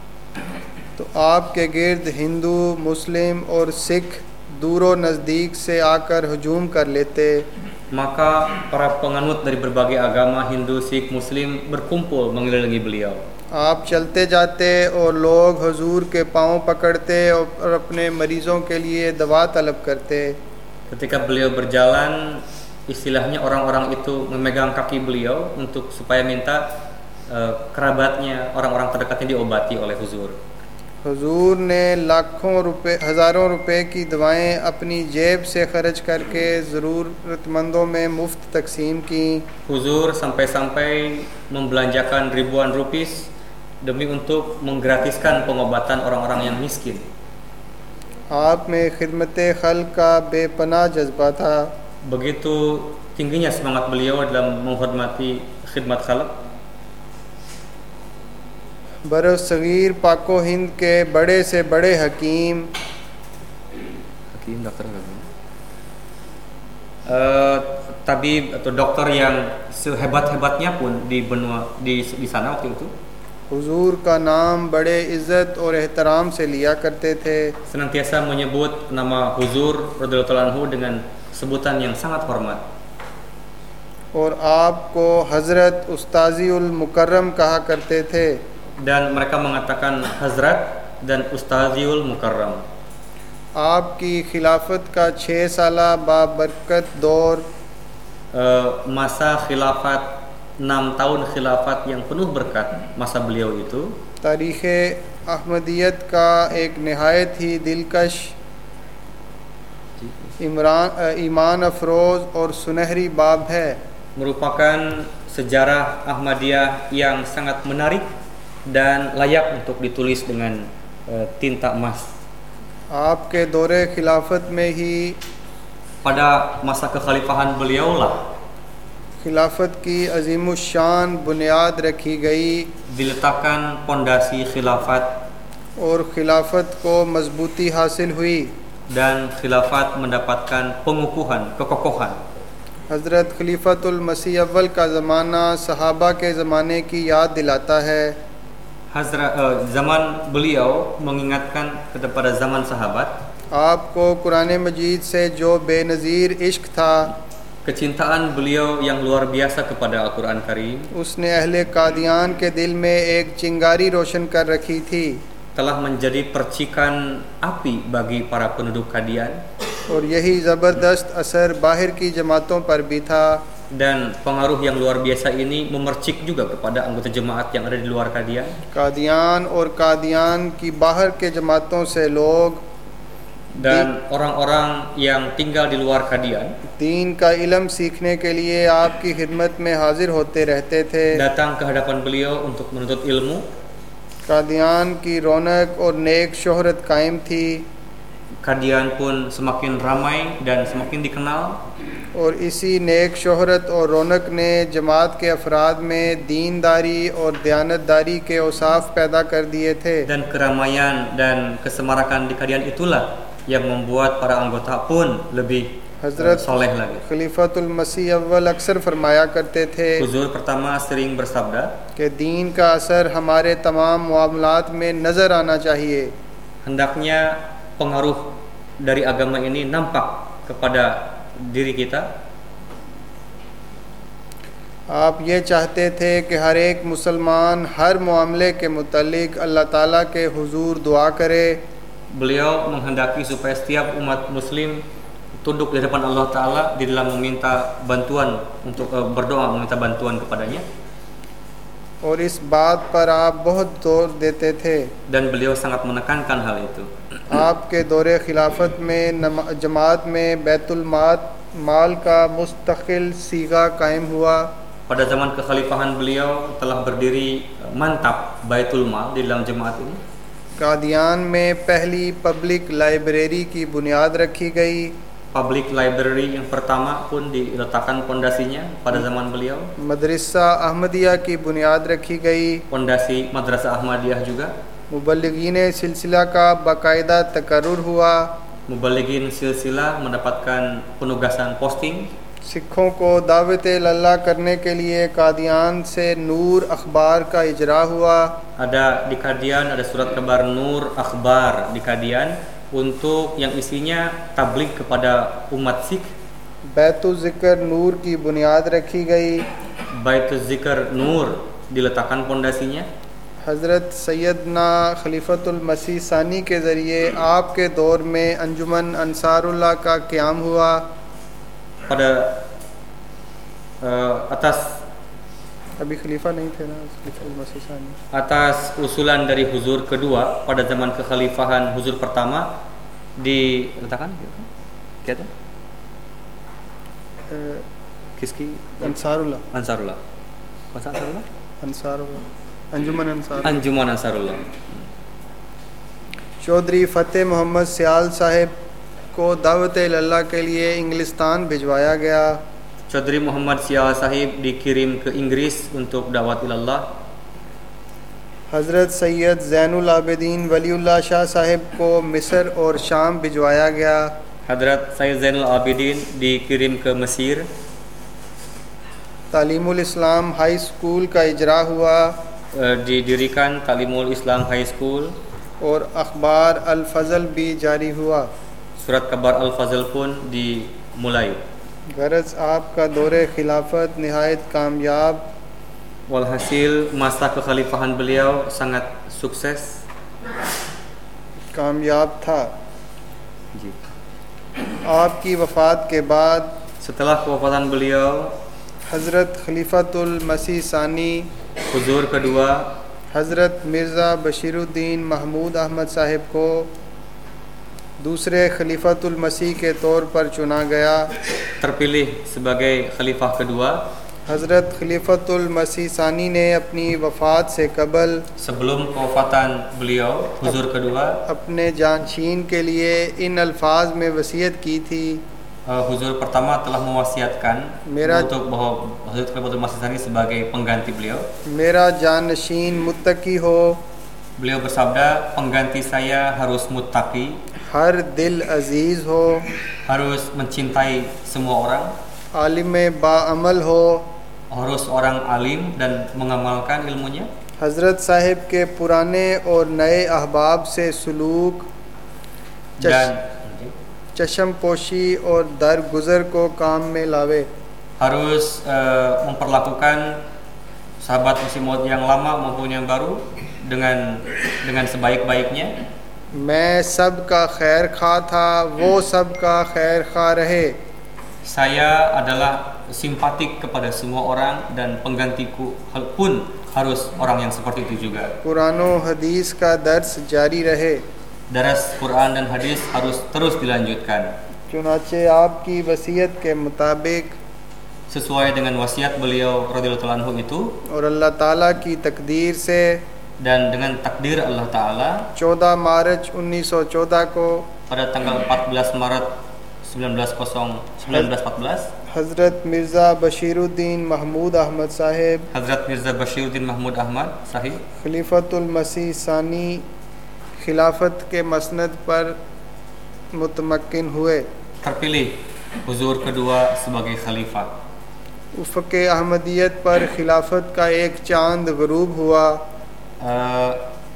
तो आपके गिर्द हिंदू, मुस्लिम और सिख दूरों नज़दीक से आकर हुजूम कर लेते. Maka para penganut dari berbagai agama, Hindu, Sikh, Muslim berkumpul mengelilingi beliau. आप चलते जाते और लोग हुजूर के पाँव पकड़ते और अपने मरीज़ों के लिए दवा तलब करते. Ketika beliau berjalan, istilahnya orang-orang itu memegang kaki beliau untuk supaya minta uh, kerabatnya, orang-orang terdekatnya diobati oleh huzur. हुजूर ने लाखों रुपए हज़ारों रुपए की दवाएं अपनी जेब से खर्च करके ज़रूरतमंदों में मुफ्त तकसीम की. Huzur sampai-sampai membelanjakan ribuan rupiah demi untuk menggratiskan pengobatan orang-orang yang miskin. आप में खिदमत खल्क का बेपनाह जज्बा था. Begitu tingginya semangat beliau dalam menghormati khidmat khalq. बरसगीर पाको हिंद के बड़े से बड़े हकीम hakim dokter uh, tabib atau dokter yang sehebat-hebatnya pun di benua di di sana waktu itu हुजूर का नाम बड़े इज़्ज़त और एहतराम से लिया करते थे senantiasa menyebut nama Huzur radhiyallahu anhu dengan sebutan yang sangat hormat और आपको हज़रत उस्ताज़ीउल मुकर्रम कहा करते थे dan mereka mengatakan Hazrat dan Ustaziul Mukarram. आपकी खिलाफत का छः साला बाबरकत दौर uh, masa khilafat enam tahun khilafat yang penuh berkat masa beliau itu तारीख़ अहमदियत का एक नहायत ही दिलकश इमरान ईमान अफरोज़ और सुनहरी बाब है merupakan sejarah Ahmadiyah yang sangat menarik dan layak untuk ditulis dengan uh, tinta emas. आपके दौरे खिलाफत में ही pada masa kekhalifahan beliaulah खिलाफत की अजीमुशान बुनियाद रखी गई diletakkan pondasi khilafat और खिलाफत को मजबूती हासिल हुई dan khilafat mendapatkan pengukuhan, kekokohan. हज़रत खलीफतुल मसीह अव्वल का ज़माना सहाबा के ज़माने की याद दिलाता है Hazrat uh, zaman beliau mengingatkan kepada zaman sahabat आपको कुरान मजीद से जो बेनज़ीर इश्क था kecintaan beliau yang luar biasa kepada Al-Quran Karim उसने अहले कादियान के दिल में एक चिंगारी रोशन कर रखी थी telah menjadi percikan api bagi para penduduk Qadian और यही ज़बरदस्त असर बाहर की जमातों पर भी था dan pengaruh yang luar biasa ini memercik juga kepada anggota jemaat yang ada di luar Qadian Kadian और कादियान की बाहर के जमातों से लोग dan orang-orang yang tinggal di luar Qadian दीन का इल्म सीखने के लिए आपकी खिदमत में हाजिर होते रहते थे datang ke hadapan beliau untuk menuntut ilmu. Kadian की रौनक और नेक शोहरत कायम थी Qadian pun semakin ramai dan semakin dikenal और इसी नेक शोहरत और रौनक ने जमात के अफराद में दीनदारी और दयानतदारी के औसाफ पैदा कर दिए थे dan keramaian dan kesemarakan di Qadian itulah yang membuat para anggota pun lebih हज़रत soleh lagi. खलीफतुल मसीह अव्वल अक्सर फरमाया करते थे Huzur pertama sering bersabda कि दीन का असर हमारे तमाम मामलात में नज़र आना चाहिए hendaknya pengaruh dari agama ini nampak kepada diri kita. आप ये चाहते थे कि हर एक मुसलमान हर मामले के मुतालिक अल्लाह ताला के हुजूर दुआ करे Beliau menghendaki supaya setiap umat muslim tunduk di hadapan Allah Ta'ala di dalam meminta bantuan untuk uh, berdoa meminta bantuan kepadanya और इस बात पर आप बहुत जोर देते थे dan beliau sangat menekankan hal itu. आपके दौरे खिलाफत में जमात में बैतुल माल माल का मुस्तकिल सीगा कायम हुआ Pada zaman kekhalifahan beliau telah berdiri mantap Baitul Mal di dalam jemaat ini. Kadian में पहली पब्लिक लाइब्रेरी की बुनियाद रखी गई Public library yang pertama pun diletakkan pondasinya pada zaman beliau. मदरसा अहमदिया की बुनियाद रखी गई Pondasi Madrasah Ahmadiyah juga. मुबल्लिगीन सिलसिला का बाकायदा तकर्रुर हुआ Mubalighin silsilah mendapatkan penugasan posting. सिखों को दावत अल्लाह करने के लिए कादियान से नूर अखबार का इजरा हुआ Ada di Qadian ada surat kabar Nur Akhbar di Qadian untuk yang isinya tabligh kepada umat Sikh. Betul ज़िक्र नूर की बुनियाद रखी गई Baitul Zikr Nur diletakkan pondasinya. हज़रत सैयदना खलीफतुल मसीह सानी के ज़रिए आपके दौर में अंजुमन अंसारुल्लाह का क़याम हुआ Pada uh, atas अभी खलीफा नहीं थे ना खलीफतुल मसीह सानी atas usulan dari Huzur kedua pada zaman kekhalifahan Huzur pertama diletakkan gitu. Kiski Ansarullah Ansarullah. Masa Ansarullah? Ansarullah Anjuman Ansar Anjuman Ansarullah. Chaudhry Fateh Mohammad सियाल साहिब को दावत अल्लाह के लिए इंग्लिस्तान भिजवाया गया Chaudhry Muhammad Sial Sahib dikirim ke Inggris untuk dakwah ilallah. हज़रत सैयद ज़ैनुल आबिदीन वलीउल्लाह शाह साहिब को मिस्र और शाम भिजवाया गया। Hadrat Sayyid Zainul Abidin dikirim ke Mesir. Talimul Islam high school का इजरा हुआ uh, didirikan Talimul Islam High School. और अखबार अल फजल भी जारी हुआ। Surat kabar Al-Fazl pun dimulai. गरज आपका दौरे खिलाफत नहायत कामयाब Walhasil masa kekhalifahan beliau sangat sukses. कामयाब था। Ji. आपकी वफ़ात के बाद Setelah kewafatan beliau, हज़रत खलीफतुल मसीह सानी huzur kedua हज़रत मिर्ज़ा बशीरुद्दीन महमूद अहमद साहिब को दूसरे खलीफतुल मसीह के तौर पर चुना गया। terpilih sebagai khalifah kedua. हज़रत खलीफतुल मसीह सानी ने अपनी वफ़ात से कबल Sebelum kewafatan beliau, huzur kedua, अपने जानशीन के लिए इन अल्फाज में वसीयत की थी। uh, huzur pertama telah mewasiatkan Mera- untuk bahwa Hazrat Khalifatul Masih Tsani sebagai pengganti beliau. मेरा जानशीन मुत्तकी हो, Beliau bersabda, pengganti saya harus muttaqi, हर दिल अजीज़ हो, harus mencintai semua orang, आलिम बाअमल हो। harus orang alim dan mengamalkan ilmunya. हज़रत साहिब के पुराने और नए अहबाब से सलूक, Dan चश्म पोशी और दरगुजर को काम में लावे। harus uh, memperlakukan sahabat Masih Maud yang lama maupun yang baru dengan dengan sebaik-baiknya. मैं सब का खैर खा था, वो सब का खैर खा रहे। Saya adalah simpatik kepada semua orang dan penggantiku pun harus orang yang seperti itu juga. Quran और हदीस का दर्स जारी रहे। Daras Quran dan hadis harus terus dilanjutkan चुनाचे आपकी वसीयत के मुताबिक sesuai dengan wasiat beliau radhiyallahu ta'ala anhu itu और अल्लाह ताला की तकदीर से dan dengan takdir Allah Ta'ala चौदह मार्च उन्नीस सौ चौदह को pada tanggal empat belas Maret seribu sembilan ratus empat belas हज़रत मिर्ज़ा बशीरुद्दीन महमूद अहमद Sahib Hazrat Mirza Bashiruddin Mahmud Ahmad Sahib खलीफतुल मसीह सानी खिलाफत के मसनद पर मुतमक्किन हुए। terpilih huzur kedua sebagai khalifah. उफ़क़ अहमदियत पर खिलाफत का एक चांद ग़ुरूब हुआ। Uh,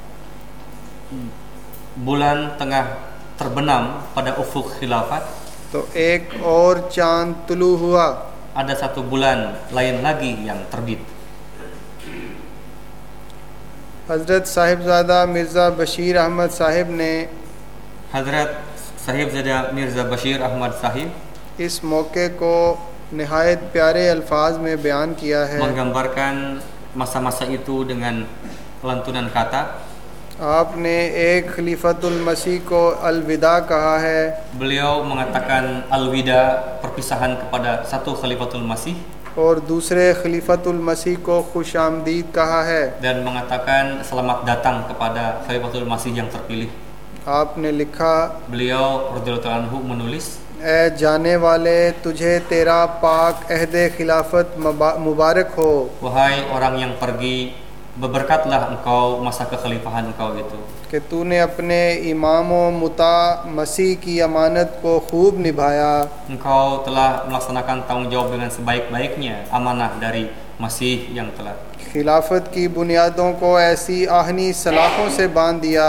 bulan tengah terbenam pada ufuk khilafat. तो एक और चांद तुलू हुआ। Ada satu bulan lain lagi yang terbit. हज़रत साहिबजादा मिर्ज़ा बशीर अहमद साहिब ने Hazrat Sahibzada Mirza Bashir Ahmad Sahib इस मौके को नहायत प्यारे अल्फाज में बयान किया है। menggambarkan masa-masa itu dengan lantunan kata. आपने एक खलीफतुल मसीह को अलविदा कहा है Beliau mengatakan al-wida, perpisahan kepada satu Khalifatul Masih, और दूसरे खलीफतुल मसीह को खुश आमदीद कहा है। dan mengatakan selamat datang kepada Khalifatul Masih yang terpilih. आपने लिखा, Beliau radhiyallahu ta'ala anhu menulis, ए जाने वाले तुझे तेरा पाक अहदे खिलाफत मुबा- मुबारक हो। wahai orang yang pergi, berberkatlah engkau masa kekhalifahan engkau itu, कि तूने अपने इमाम व मुता मसीह की अमानत को खूब निभाया। engkau telah melaksanakan tanggung jawab dengan sebaik-baiknya amanah dari Masih yang telah. खिलाफत की बुनियादों को ऐसी आहनी सलाखों से बांध दिया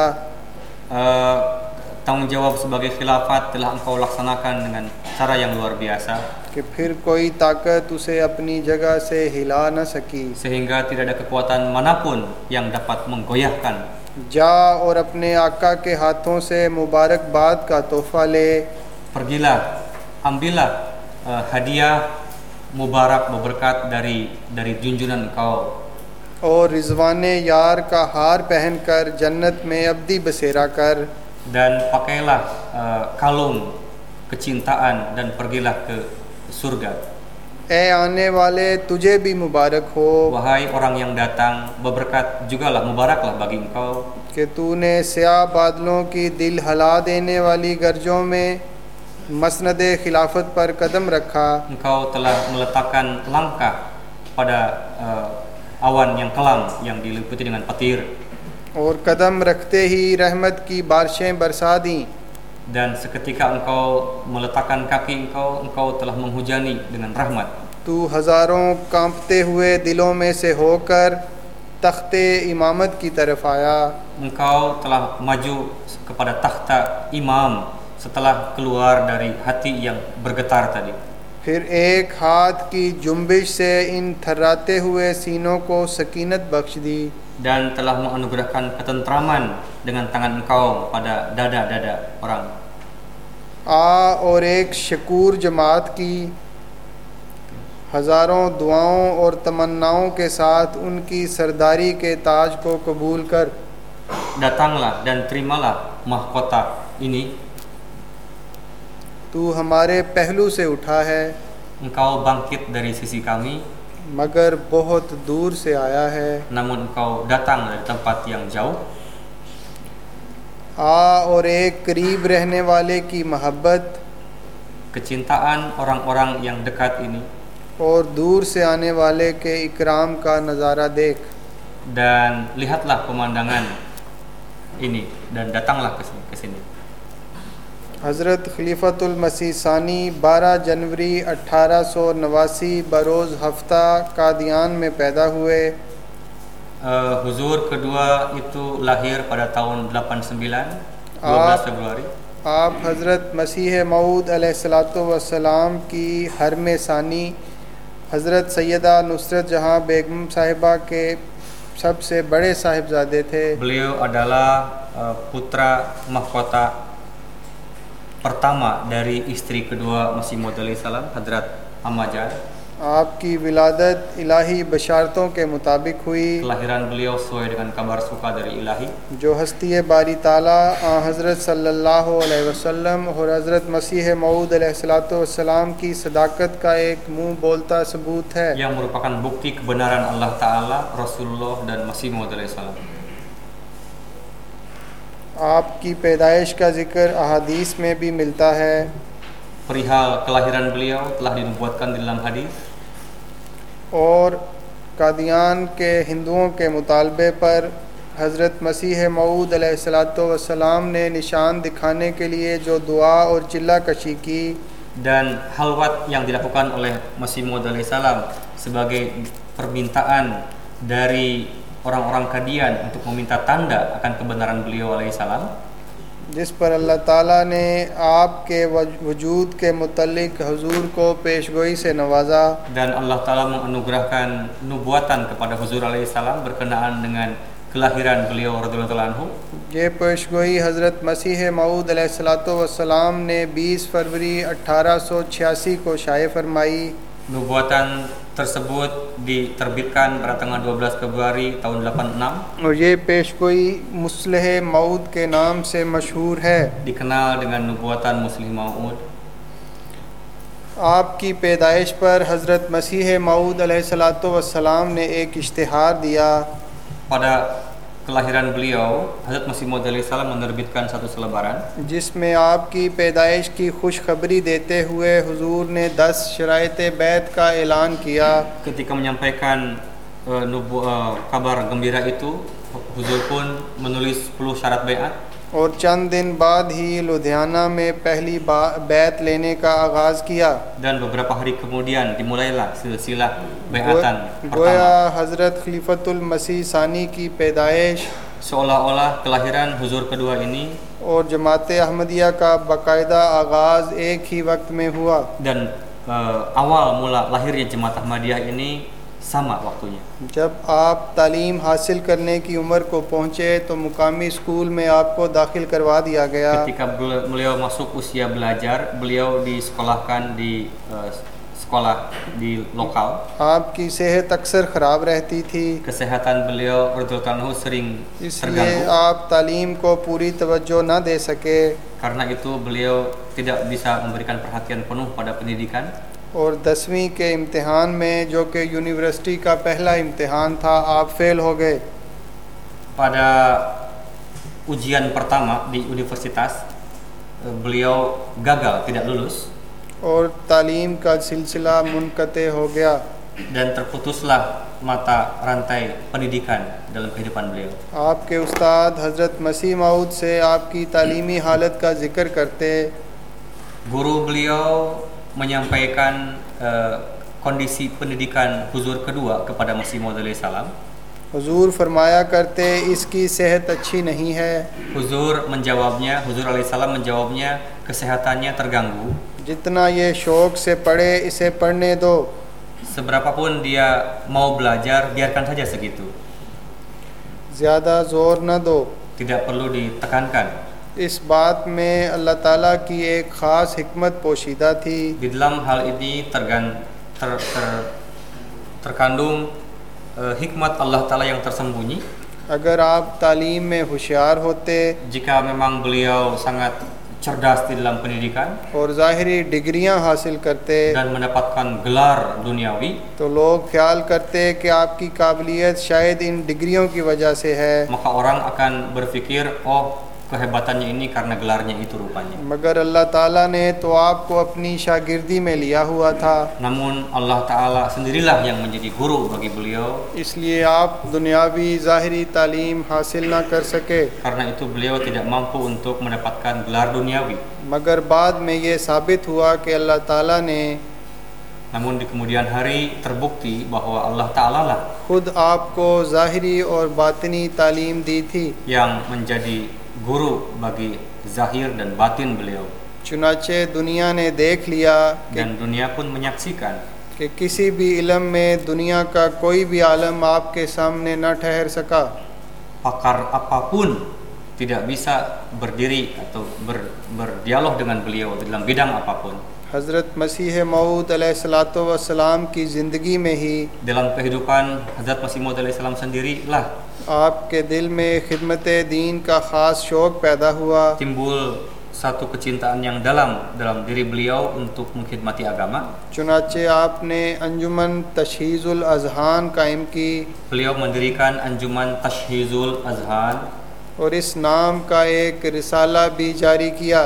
Uh, tanggung jawab sebagai khilafat telah engkau laksanakan dengan cara yang luar biasa, कि फिर कोई ताकत उसे अपनी जगह से हिला न सकी। sehingga tidak ada kekuatan manapun yang dapat menggoyahkan. जा और अपने आका के हाथों से मुबारकबाद का तोहफा ले। Pergilah, ambillah uh, hadiah mubarak berberkat dari dari junjungan engkau, और रिजवान यार का हार पहनकर जन्नत में अब्दी बसेरा कर। dan pakailah uh, kalung kecintaan dan pergilah ke surga. ए आने वाले तुझे भी मुबारक हो Wahai orang yang datang, berberkat jugalah, mubaraklah bagi engkau, कि तूने स्याह बादलों की दिल हला देने वाली गर्जों में मसनद खिलाफत पर कदम रखा। engkau telah meletakkan langkah pada uh, awan yang kelam yang diliputi dengan petir. और कदम रखते ही रहमत की बारिशें बरसा दी। Dan seketika engkau meletakkan kaki engkau, engkau telah menghujani dengan rahmat. तू हज़ारों कांपते हुए दिलों में से होकर तख्ते इमामत की तरफ आया। Engkau telah maju kepada takhta imam setelah keluar dari hati yang bergetar tadi. फिर एक हाथ की जुम्बिश से इन थर्राते हुए सीनों को सकीनत बख्श दी। Dan telah menganugerahkan ketentraman dengan tangan engkau pada dada-dada orang. आ और एक शकूर जमात की हज़ारों दुआओं और तमन्नाओं के साथ उनकी सरदारी के ताज को कबूल कर। Datanglah dan terimalah mahkota ini. तू हमारे पहलू से उठा है Engkau bangkit dari sisi kami, मगर बहुत दूर से आया है। namun engkau datang dari tempat yang jauh. आ और एक करीब रहने वाले की मोहब्बत Kecintaan orang-orang yang dekat ini और दूर से आने वाले के इकराम का नज़ारा देख। dan lihatlah pemandangan ini dan datanglah ke sini, ke sini. हज़रत खलीफतुल मसीह सानी बारह जनवरी अठारह सौ नवासी बरोज़ हफ्ता कादियान में पैदा हुए। Uh, Huzur kedua itu lahir pada tahun delapan puluh sembilan, dua belas Februari. आप हज़रत मसीह मऊद अलैहिस्सलातु वस्सलाम की हरम सानी हज़रत सैयदा नुसरत जहाँ बेगम साहिबा के सबसे बड़े साहिबजादे थे। Beliau adalah uh, putra mahkota pertama dari istri kedua Masih Maud alaihi salam, Hadrat Ammajad. आपकी विलादत इलाही बशारतों के मुताबिक हुई। Kelahiran beliau sesuai dengan kabar suka dari ilahi, जो हस्ती बारी ताला आ हज़रत सल्लल्लाहु अलैहि वसल्लम और हज़रत मसीह मऊद अलैहिस्सलातु वस्सलाम की सदाकत का एक मुंह बोलता सबूत है। yang merupakan bukti kebenaran Allah Ta'ala, Rasulullah dan Masih Maud alaihi salam. आपकी पैदाइश का जिक्र अहादीस में भी मिलता है। Perihal kelahiran beliau telah dinubuatkan di dalam hadis. और कादियान के हिंदुओं के मुतालबे पर हज़रत मसीह मऊद अलैहिस्सलातु वस्सलाम ने निशान दिखाने के लिए जो दुआ और चिल्ला कशी की, Dan halwat yang dilakukan oleh Masih Maud alaihi salam sebagai permintaan dari orang-orang Kadian untuk meminta tanda akan kebenaran beliau alaihi salam, जिस पर अल्लाह ताला ने आपके वजूद के मुतल्लिक हुजूर को पेशगोई से नवाजा। dan Allah Ta'ala menganugerahkan nubuatan kepada Huzur alaihi salam berkenaan dengan kelahiran beliau radhiyallahu anhu. ये पेशगोई हज़रत मसीह मऊद अलैहिस्सलातु वस्सलाम ने बीस फरवरी अठारह सौ छियासी को शाये फरमाई। Nubuatan tersebut diterbitkan pada tanggal dua belas Februari tahun delapan puluh enam. और ये पेशगोई मुस्लिह मऊद के नाम से मशहूर है। Dikenal dengan nubuatan Muslih Maud. आपकी पैदाइश पर हज़रत मसीह मऊद अलैहिस्सलातु वस्सलाम ने एक इश्तिहार दिया। Pada kelahiran beliau, Hazrat Masih Maud alaihi salam menerbitkan satu selebaran जिसमें आपकी पैदाइश की खुशखबरी देते हुए हुजूर ने दस शराइत बैत का ऐलान किया। ketika menyampaikan uh, nubu, uh, kabar gembira itu, Huzur pun menulis sepuluh syarat baiat. और चंद दिन बाद ही लुधियाना में पहली बैत लेने का आगाज़ किया। Dan beberapa hari kemudian dimulailah silsilah baiatan गोया pertama. हज़रत खलीफतुल मसीह सानी की पैदाइश Seolah-olah kelahiran Huzur kedua ini और जमात अहमदिया का बाकायदा आगाज़ एक ही वक्त में हुआ। dan uh, awal mula lahirnya Jemaat Ahmadiyah ini sama waktunya. जब आप तालीम हासिल करने की उम्र को पहुँचे तो मुकामी स्कूल में आपको दाखिल करवा दिया गया। Ketika beliau masuk usia belajar, beliau disekolahkan di uh, sekolah di lokal. आपकी सेहत अक्सर ख़राब रहती थी, Kesehatan beliau radhiyallahu anhu sering इसलिए terganggu. आप तालीम को पूरी तवज्जो न दे सके। Karena itu beliau tidak bisa memberikan perhatian penuh pada pendidikan. और दसवीं के इम्तिहान में जो कि यूनिवर्सिटी का पहला इम्तिहान था, आप फेल हो गए। Pada ujian pertama di universitas, beliau gagal, tidak lulus. और तालीम का सिलसिला मुनक़ते हो गया। dan terputuslah mata rantai pendidikan dalam kehidupan beliau. आपके उस्ताद हज़रत मसीह मऊद से आपकी तालीमी हालत का जिक्र करते, Guru beliau menyampaikan uh, kondisi pendidikan huzur kedua kepada Masih Maud alaihi salam. हुजूर फरमाया करते इसकी सेहत अच्छी नहीं है। Huzur menjawabnya, Huzur alaihi salam menjawabnya, kesehatannya terganggu. जितना ये शौक से पढ़े इसे पढ़ने दो। Seberapapun dia mau belajar, biarkan saja segitu. ज़्यादा ज़ोर न दो। Tidak perlu ditekankan. इस बात में अल्लाह ताला की एक ख़ास हिकमत पोशीदा थी। Di dalam hal ini tergan, ter, ter, terkandung uh, hikmat Allah Ta'ala yang tersembunyi. अगर आप तालीम में होशियार होते Jika memang beliau sangat cerdas di dalam pendidikan और ज़ाहिरी डिग्रियां हासिल करते dan mendapatkan gelar duniawi, तो लोग ख्याल करते कि आपकी काबिलियत शायद इन डिग्रियों की वजह से है। maka orang akan berpikir, oh kehebatannya ini karena gelarnya itu rupanya. मगर अल्लाह ताला ने तो आपको अपनी शागिर्दी में लिया हुआ था, Namun Allah Ta'ala sendirilah yang menjadi guru bagi beliau. इसलिए आप दुनियावी ज़ाहिरी तालीम हासिल ना कर सके। Karena itu beliau tidak mampu untuk mendapatkan gelar duniawi. मगर बाद में ये साबित हुआ कि अल्लाह ताला ने Namun di kemudian hari terbukti bahwa Allah Ta'ala lah खुद आपको ज़ाहिरी और बातिनी तालीम दी थी। yang menjadi guru bagi zahir dan batin beliau. चुनाचे दुनिया ने देख लिया कि, Dan dunia pun menyaksikan कि किसी भी इल्म में दुनिया का कोई भी आलम आपके सामने न ठहर सका। pakar apapun tidak bisa berdiri atau ber, berdialog dengan beliau dalam bidang apapun. हज़रत मसीह मऊद अलैहिस्सलातु वस्सलाम की ज़िंदगी में ही Dalam kehidupan Hazrat Masih Maud alaihi salam sendirilah आपके दिल में खिदमत दीन का ख़ास शौक़ पैदा हुआ। timbul satu kecintaan yang dalam dalam diri beliau untuk mengkhidmati agama. चुनाचे आपने अंजुमन तशहीज़ुल अज़हान कायम की Beliau mendirikan Anjuman Tashhizul Azhan और इस नाम का एक रिसाला भी जारी किया।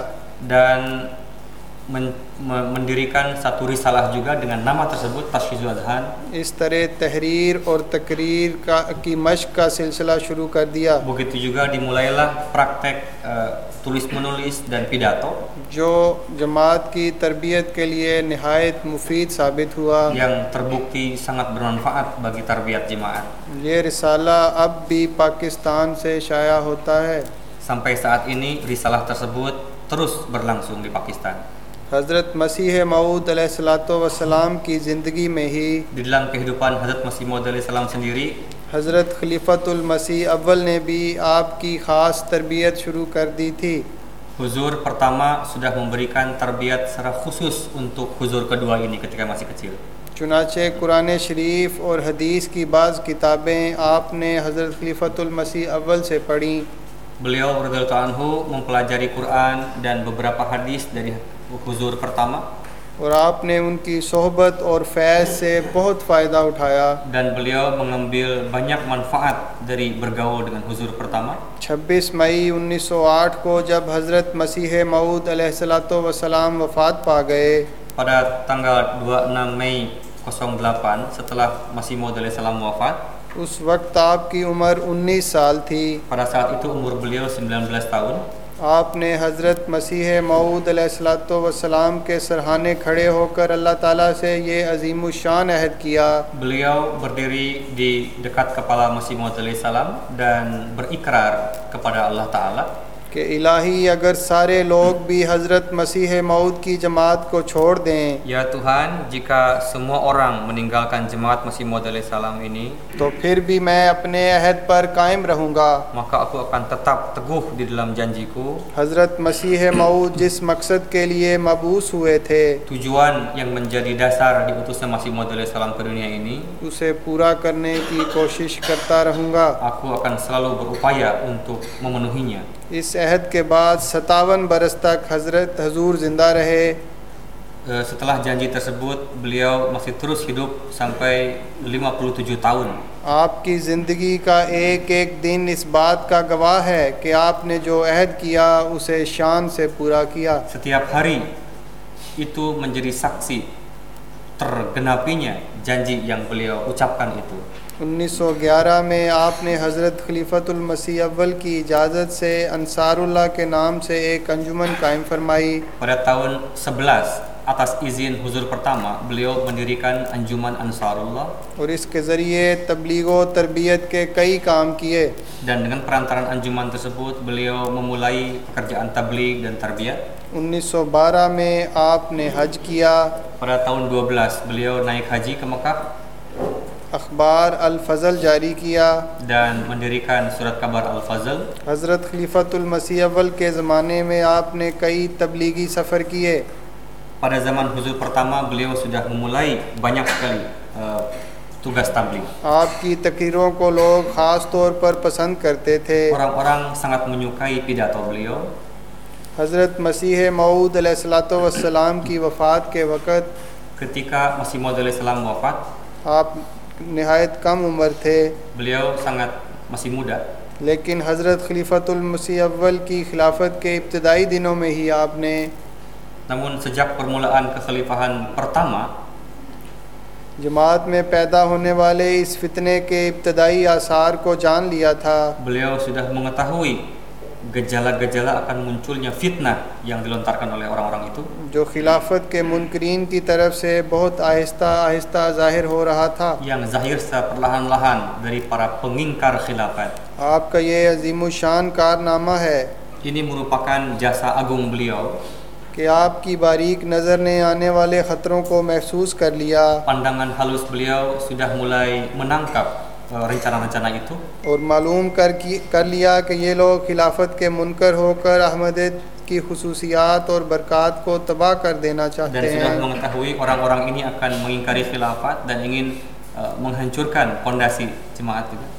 dan men, me, mendirikan satu risalah juga dengan nama tersebut, Tashhizul Azhan. इस तरह तहरीर और तकरीर का की मश्क का सिलसिला शुरू कर दिया, Begitu juga dimulailah praktek uh, tulis menulis dan pidato जो जमात की तरबियत के लिए नहायत मुफीद साबित हुआ। yang terbukti sangat bermanfaat bagi tarbiyat jemaat. ये रिसाला अब भी पाकिस्तान से शाया होता है। Sampai saat ini risalah tersebut terus berlangsung di Pakistan. हज़रत मसीह मऊद अलैहिस्सलातु वस्सलाम की ज़िंदगी में ही Di dalam kehidupan Hazrat Masih Maud alaihi salam sendiri, हज़रत खलीफतुल मसीह अव्वल ने भी आपकी ख़ास तरबियत शुरू कर दी थी। Huzur pertama sudah memberikan tarbiyat secara khusus untuk huzur kedua ini ketika masih kecil. चुनाचे कुरान शरीफ और हदीस की बाज़ किताबें आपने हज़रत खलीफतुल मसीह अव्वल से पढ़ी। Beliau radhiyallahu anhu mempelajari Quran dan beberapa hadis dari huzur pertama और आपने उनकी सोहबत और फैज़ से बहुत फ़ायदा उठाया। dan beliau mengambil banyak manfaat dari bergaul dengan huzur pertama. छब्बीस मई उन्नीस सौ आठ को जब हज़रत मसीह मऊद अलैहिस्सलातु वस्सलाम वफ़ात पा गए, Pada tanggal dua puluh enam Mei nol delapan setelah Masih Maud alaihi salam wafat, उस वक्त आपकी उम्र उन्नीस साल थी। pada saat itu umur beliau sembilan belas tahun. आपने हज़रत मसीह मऊद अलैहिस्सलातु वस्सलाम के सरहाने खड़े होकर अल्लाह ताला से ये अज़ीमुश्शान अहद किया Beliau berdiri di dekat kepala Masih Maud alaihi salam dan berikrar kepada Allah Ta'ala कि इलाही अगर सारे लोग भी हज़रत मसीह मऊद की जमात को छोड़ दें Ya Tuhan, jika semua orang meninggalkan jemaat Masih Maud alaihi salam ini, तो फिर भी मैं अपने अहद पर कायम रहूँगा। maka aku akan tetap teguh di dalam janjiku. हज़रत मसीह मऊद जिस मकसद के लिए मबूस हुए थे Tujuan yang menjadi dasar diutusnya Masih Maud alaihi salam ke dunia ini, उसे पूरा करने की कोशिश करता रहूँगा। aku akan selalu berupaya untuk memenuhinya. इस अहद के बाद सतावन बरस तक हज़रत हजूर ज़िंदा रहे। Setelah janji tersebut, beliau masih terus hidup sampai lima puluh tujuh tahun. आपकी ज़िंदगी का एक एक दिन इस बात का गवाह है कि आपने जो अहद किया उसे शान से पूरा किया। Setiap hari itu menjadi saksi tergenapinya janji yang beliau ucapkan itu. उन्नीस सौ ग्यारह में आपने हज़रत खलीफतुल मसीह अव्वल की इजाज़त से अंसारुल्लाह के नाम से एक अंजुमन कायम फरमाई. Pada tahun sebelas atas izin huzur pertama beliau mendirikan Anjuman Ansarullah. और इसके ज़रिए तबलीग व तरबियत के कई काम किए. Dan dengan perantaran anjuman tersebut beliau memulai pekerjaan tabligh dan tarbiyat. उन्नीस सौ बारह में आपने हज किया. Pada tahun dua belas beliau naik haji ke Mekah अखबार अल फज़ल जारी किया dan mendirikan surat kabar Al-Fazl. हज़रत खलीफतुल मसीह अव्वल के ज़माने में आपने कई तबलीगी सफ़र किए. Pada zaman huzur pertama beliau sudah memulai banyak sekali uh, tugas tabligh. आपकी तकरीरों को लोग ख़ास तौर पर पसंद करते थे. Orang-orang sangat menyukai pidato beliau. हज़रत मसीह मऊद अलैहिस्सलातु वस्सलाम की वफ़ात के वक़्त Ketika Masih Maud alaihissalam wafat, आप नहायत कम उम्र थे, beliau sangat masih muda. लेकिन हज़रत खलीफतुल मसीह अव्वल की खिलाफत के इब्तदाई दिनों में ही आपने Namun sejak permulaan kekhalifahan pertama, जमात में पैदा होने वाले इस फितने के इब्तदाई आसार को जान लिया था. beliau sudah mengetahui gejala-gejala akan munculnya fitnah yang dilontarkan oleh orang-orang itu, जो खिलाफत के मुनकरीन की तरफ से बहुत आहिस्ता आहिस्ता ज़ाहिर हो रहा था. yang zahir secara perlahan-lahan dari para pengingkar khilafat. आपका ये अजीमुशान कारनामा है Ini merupakan jasa agung beliau. कि आपकी बारीक नज़र ने आने वाले ख़तरों को महसूस कर लिया Pandangan halus beliau sudah mulai menangkap uh, rencana-rencana itu और मालूम कर की कर लिया कि ये लोग खिलाफत के मुनकर होकर अहमदियत की खुसूसियात और बरक़ात को तबाह कर देना dan चाहते sudah हैं. mengetahui orang-orang ini akan mengingkari khilafat dan ingin uh, menghancurkan fondasi jemaat itu.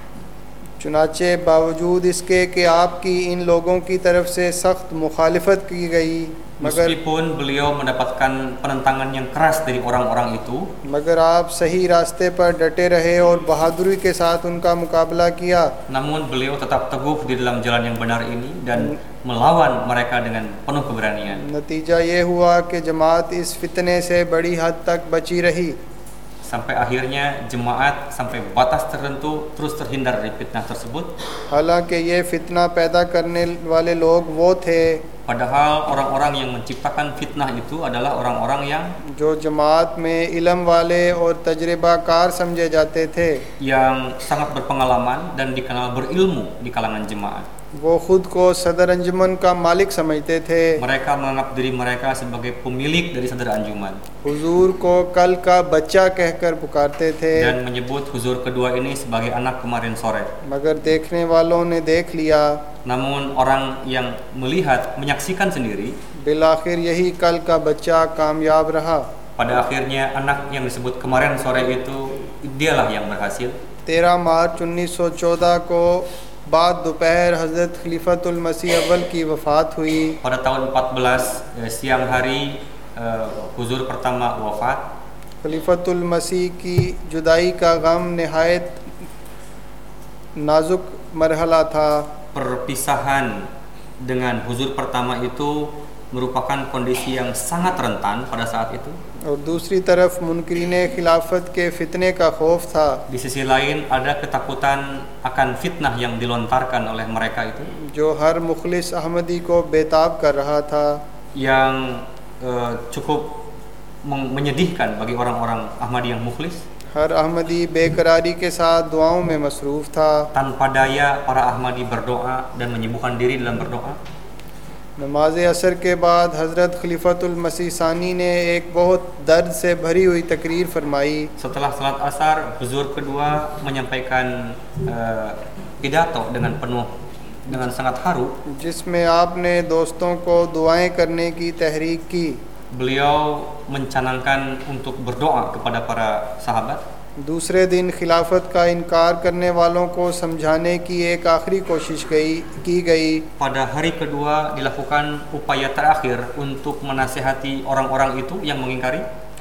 चुनाचे बावजूद इसके कि आपकी इन लोगों की तरफ से सख्त मुखालिफत की गई, मगर Meskipun beliau mendapatkan penentangan yang keras dari orang-orang itu, मगर आप सही रास्ते पर डटे रहे और बहादुरी के साथ उनका मुकाबला किया. namun beliau tetap teguh di dalam jalan yang benar ini dan melawan mereka dengan penuh keberanian. नतीजा ये हुआ कि जमात इस फितने से बड़ी हद तक बची रही. Sampai akhirnya jemaat sampai batas tertentu terus terhindar dari fitnah tersebut. हालांकि ये फितना पैदा करने वाले लोग वो थे Padahal orang-orang yang menciptakan fitnah itu adalah orang-orang yang जो जमात में इल्म वाले और तजर्बाकार समझे जाते थे. yang sangat berpengalaman dan dikenal berilmu di kalangan jemaat. वो खुद को सदर अंजुमन का मालिक समझते थे. Mereka menganggap diri mereka sebagai pemilik dari sadar anjuman हुजूर को कल का बच्चा कहकर पुकारते थे. dan menyebut huzur kedua ini sebagai anak kemarin sore. मगर देखने वालों ने देख लिया, Namun orang yang melihat, menyaksikan sendiri, बिलाखिर यही कल का बच्चा कामयाब रहा. pada akhirnya anak yang disebut kemarin sore itu dialah yang berhasil. तेरह मार्च उन्नीस सौ चौदह को बाद दोपहर हज़रत खलीफतुल मसीह अव्वल की वफ़ात हुई. Pada tahun empat belas eh, siang hari eh, huzur pertama wafat. खलीफतुल मसीह की जुदाई का गम नहायत नाजुक मरहला था. Perpisahan dengan huzur pertama itu merupakan kondisi yang sangat rentan pada saat itu. और दूसरी तरफ मुनकरीने खिलाफत के फितने का खौफ था. Di sisi lain ada ketakutan akan fitnah yang dilontarkan oleh mereka itu, जो हर मुखलिस अहमदी को बेताब कर रहा था. yang eh, cukup meng- menyedihkan bagi orang-orang Ahmadi yang mukhlis. हर अहमदी बेकरारी के साथ दुआओं में मसरूफ़ था. Tanpa daya para Ahmadi berdoa dan menyibukkan diri dalam berdoa. नमाज असर के बाद हज़रत खलीफतुल मसीह सानी ने एक बहुत दर्द से भरी हुई तकरीर फरमाई. Setelah salat asar, huzur kedua menyampaikan eh, pidato dengan penuh dengan sangat haru. जिसमें आपने दोस्तों को दुआएं करने की तहरीक की. Beliau mencanangkan untuk berdoa kepada para sahabat. दूसरे दिन खिलाफत का इनकार करने वालों को समझाने की एक आखिरी कोशिश गई की गई. Pada hari kedua dilakukan upaya terakhir untuk menasihati orang-orang itu yang mengingkari.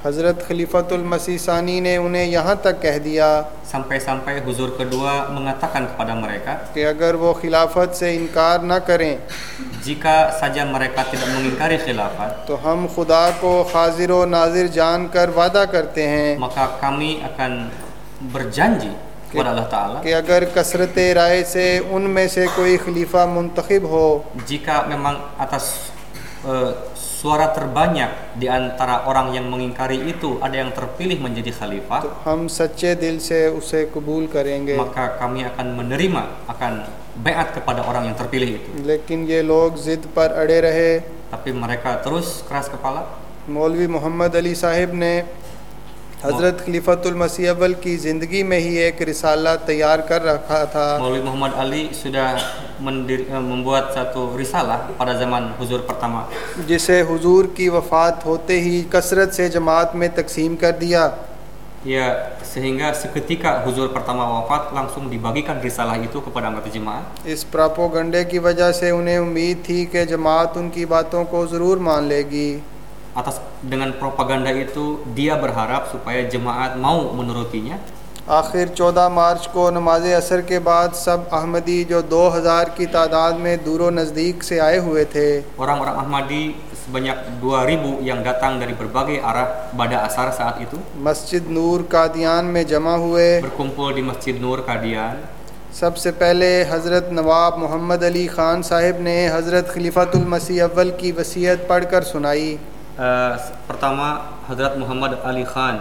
हज़रत खलीफतुल मसीह सानी ने उन्हें यहाँ तक कह दिया sampai-sampai huzur kedua mengatakan kepada mereka, कि अगर वो खिलाफत से इनकार न करें jika saja mereka tidak mengingkari khilafat, तो हम खुदा को हाजिर व नाजिर जानकर वादा करते हैं maka kami akan berjanji kepada Allah Ta'ala कि अगर कसरत राय से उनमें से कोई खलीफा मुंतखब हो jika memang atas uh, suara terbanyak di antara orang yang mengingkari itu ada yang terpilih menjadi khalifah, तो हम सच्चे दिल से उसे कबूल करेंगे। maka kami akan menerima, akan baiat kepada orang yang terpilih itu. लेकिन ये लोग ज़िद पर अड़े रहे। Tapi mereka terus keras kepala. मौलवी मोहम्मद अली साहिब ने हज़रत खलीफतुल मसीह अव्वल की ज़िंदगी में ही एक रिसाला तैयार कर रखा था। Maulwi Muhammad Ali sudah mendiri, membuat satu risalah pada zaman Huzur pertama, जिसे हुजूर की वफ़ात होते ही कसरत से जमात में तकसीम कर दिया। ya sehingga seketika Huzur pertama wafat langsung dibagikan risalah itu kepada anggota jemaah. इस प्रोपोगंडे की वजह से उन्हें उम्मीद थी कि जमात उनकी बातों को ज़रूर मान लेगी। Atas dengan propaganda itu dia berharap supaya jemaat mau menurutinya. आखिर चौदह मार्च को नमाज असर के बाद सब अहमदी जो दो हज़ार की तादाद में दूर नज़दीक से आए हुए थे, Orang-orang Ahmadi sebanyak dua ribu yang datang dari berbagai arah pada asar saat itu मस्जिद नूर कादियान में जमा हुए। berkumpul di Masjid Nur Kadian. सबसे पहले हज़रत नवाब मोहम्मद अली ख़ान साहिब ने हज़रत खलीफतुल मसीह अव्वल की वसीयत पढ़कर सुनाई। Uh, pertama Hadrat Muhammad Ali Khan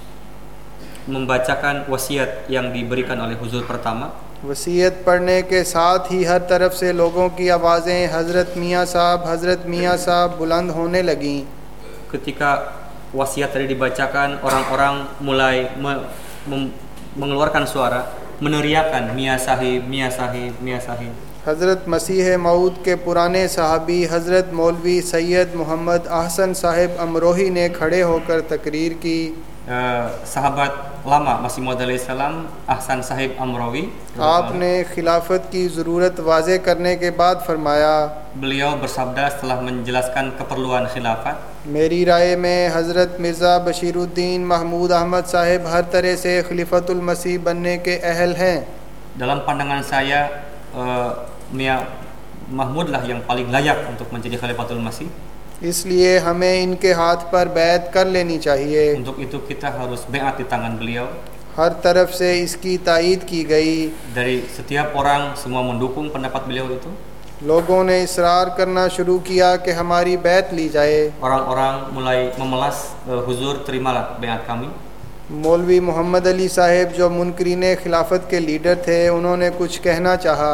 membacakan wasiat yang diberikan oleh Huzur pertama. वसीयत पढ़ने के साथ ही हर तरफ से लोगों की आवाज़ें हज़रत मियाँ साहब हज़रत मियाँ साहब बुलंद होने लगीं। Ketika wasiat tadi dibacakan, orang-orang mulai me- mem- mengeluarkan suara, meneriakan Mia Sahib, Mia Sahib, Mia Sahib. हज़रत मसीह मऊद के पुराने सहाबी हज़रत मौलवी सैयद मोहम्मद अहसन साहिब अमरोही ने खड़े होकर तकरीर की। Uh, sahabat lama Masih Maud alaihissalam Ahsan Sahib Amrawi, आपने खिलाफत की ज़रूरत वाज़े करने के बाद फरमाया, beliau bersabda setelah menjelaskan keperluan khilafat, मेरी राय में हज़रत मिर्ज़ा बशीरुद्दीन महमूद अहमद साहिब हर तरह से खलीफतुल मसीह बनने के अहल हैं। dalam pandangan saya uh, Mia Mahmud lah yang paling layak untuk menjadi Khalifatul Masih. इसलिए हमें इनके हाथ पर बैत कर लेनी चाहिए। Untuk itu kita harus baiat di tangan beliau. हर तरफ से इसकी तायीद की गई। Dari setiap orang semua mendukung pendapat beliau itu. लोगों ने इसरार करना शुरू किया कि हमारी बैत ली जाए। Orang-orang mulai memelas, uh, Huzur terimalah baiat kami. मौलवी मोहम्मद अली साहिब जो मुनकरीन खिलाफत के लीडर थे, उन्होंने कुछ कहना चाहा।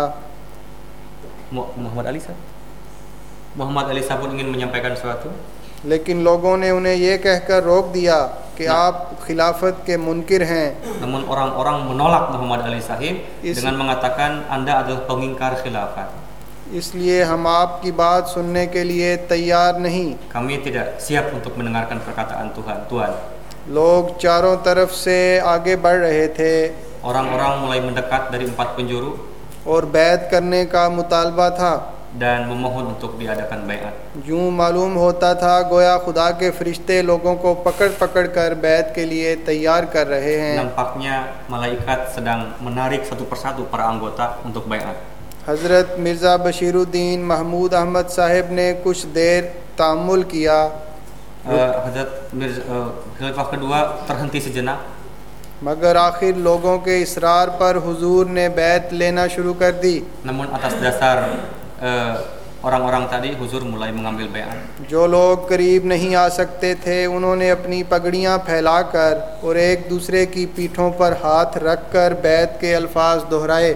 Mu- Muhammad Ali Sahab Muhammad Ali Sahab pun ingin menyampaikan sesuatu, लेकिन लोगों ने उन्हें ये कहकर रोक दिया कि आप खिलाफत के मुनकिर हैं। namun orang-orang menolak Muhammad Ali Sahib Is- dengan mengatakan Anda adalah pengingkar khilafat. इसलिए हम आपकी बात सुनने के लिए तैयार नहीं। Kami tidak siap untuk mendengarkan perkataan Tuhan. Tuhan. लोग चारों तरफ से आगे बढ़ रहे थे Orang-orang mulai mendekat dari empat penjuru और बैत करने का मुतालबा था। dan memohon untuk diadakan baiat. यूँ मालूम होता था गोया खुदा के फरिश्ते लोगों को पकड़ पकड़ कर बैत के लिए तैयार कर रहे हैं। Nampaknya malaikat sedang menarik satu persatu para anggota untuk baiat. हज़रत मिर्ज़ा बशीरुद्दीन महमूद अहमद साहिब ने कुछ देर तामुल किया। Uh, Hazrat Mirza, uh, Khalifah kedua terhenti sejenak, मगर आखिर लोगों के इसरार पर हुजूर ने बैत लेना शुरू कर दी। namun atas dasar uh, orang-orang tadi Huzur mulai mengambil baiat. जो लोग करीब नहीं आ सकते थे, उन्होंने अपनी पगड़ियाँ फैलाकर और एक दूसरे की पीठों पर हाथ रखकर बैत के अल्फाज दोहराए।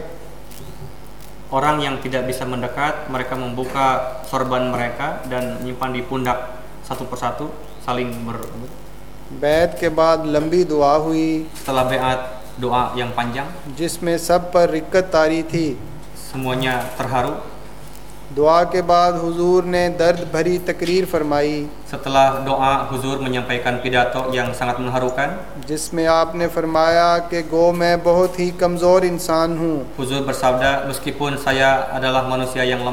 Orang yang tidak bisa mendekat, mereka membuka sorban mereka dan menyimpan di pundak satu persatu, saling ber. बैत के बाद लंबी दुआ हुई Setelah baiat, doa yang panjang, जिसमें सब पर रिक्कत तारी थी। semuanya terharu. दुआ के बाद हुजूर ने दर्द भरी तकरीर फरमाई, Setelah doa, Huzur menyampaikan pidato yang sangat mengharukan. जिसमें आपने फरमाया कि गो मैं बहुत ही कमज़ोर इंसान हूँ, Huzur bersabda, meskipun saya adalah manusia yang lemah,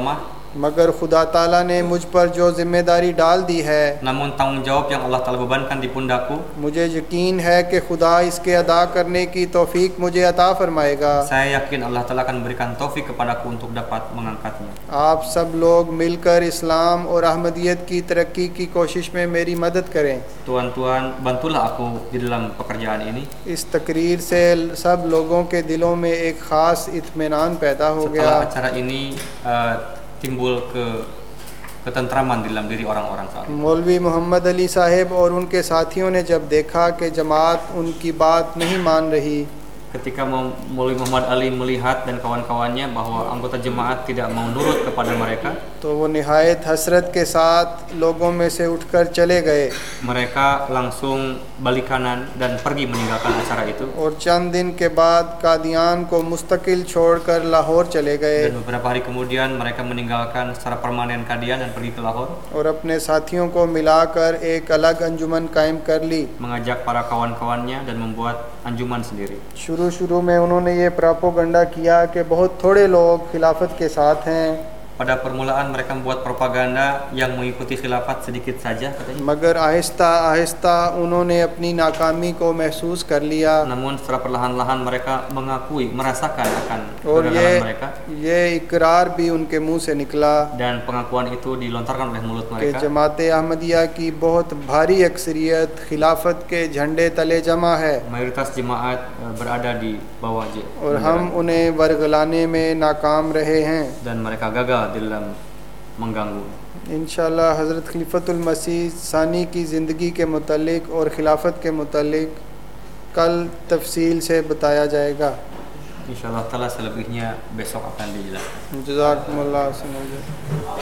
मगर खुदा ताला ने मुझ पर जो जिम्मेदारी डाल दी है, namun tanggung jawab yang Allah Ta'ala bebankan di pundakku, मुझे यकीन है कि खुदा इसके अदा करने की तौफीक मुझे अता फरमाएगा। saya yakin Allah Ta'ala akan berikan taufik kepadaku untuk dapat mengangkatnya. आप सब लोग मिलकर इस्लाम और अहमदियत की तरक्की की कोशिश में मेरी मदद करें। Tuan-tuan, bantulah aku di dalam pekerjaan ini. इस तकरीर से सब लोगों के दिलों में एक ख़ास इत्मीनान पैदा हो गया। Setelah acara ini uh, timbul ke ketentraman di dalam diri orang-orang saat itu. मौलवी मोहम्मद अली साहब और उनके साथियों ने जब देखा कि जमात उनकी बात नहीं मान रही, Ketika Maulwi Muhammad Ali melihat dan kawan-kawannya bahwa anggota jemaat tidak mau nurut kepada mereka, तो वो निहायत हसरत के साथ लोगों में से उठकर चले गए mereka langsung balik kanan dan pergi meninggalkan acara itu. और चंद दिन के बाद कादियान को मुस्तकिल छोड़कर लाहौर चले गए Dan beberapa hari kemudian mereka meninggalkan secara permanen Qadian dan pergi ke Lahore, और अपने साथियों को मिलाकर एक अलग अंजुमन कायम कर ली। mengajak para kawan-kawannya dan membuat anjuman sendiri. शुरू शुरू में उन्होंने ये प्रोपोगंडा किया कि बहुत थोड़े लोग खिलाफत के साथ हैं, Pada permulaan mereka membuat propaganda yang mengikuti khilafat sedikit saja katanya. मगर आहिस्ता आहिस्ता उन्होंने अपनी नाकामी को महसूस कर लिया Namun secara perlahan-lahan mereka mengakui, merasakan akan और ये kegagalan mereka, ये इकरार भी उनके मुंह से निकला dan pengakuan itu dilontarkan oleh mulut कि mereka जमात अहमदिया की बहुत भारी अक्सरियत खिलाफत के झंडे तले जमा है mayoritas jemaat eh, berada di bawah je, और हम उन्हें वरगलाने में नाकाम रहे हैं। dan mereka gagal di dalam mengganggu. इंशाअल्लाह हज़रत खलीफतुल मसीह सानी की ज़िंदगी के मुतालिक और खिलाफत के मुतालिक कल तफसील से बताया जाएगा। Insyaallah taala selebihnya besok akan dijelaskan. जज़ाकुमुल्लाह।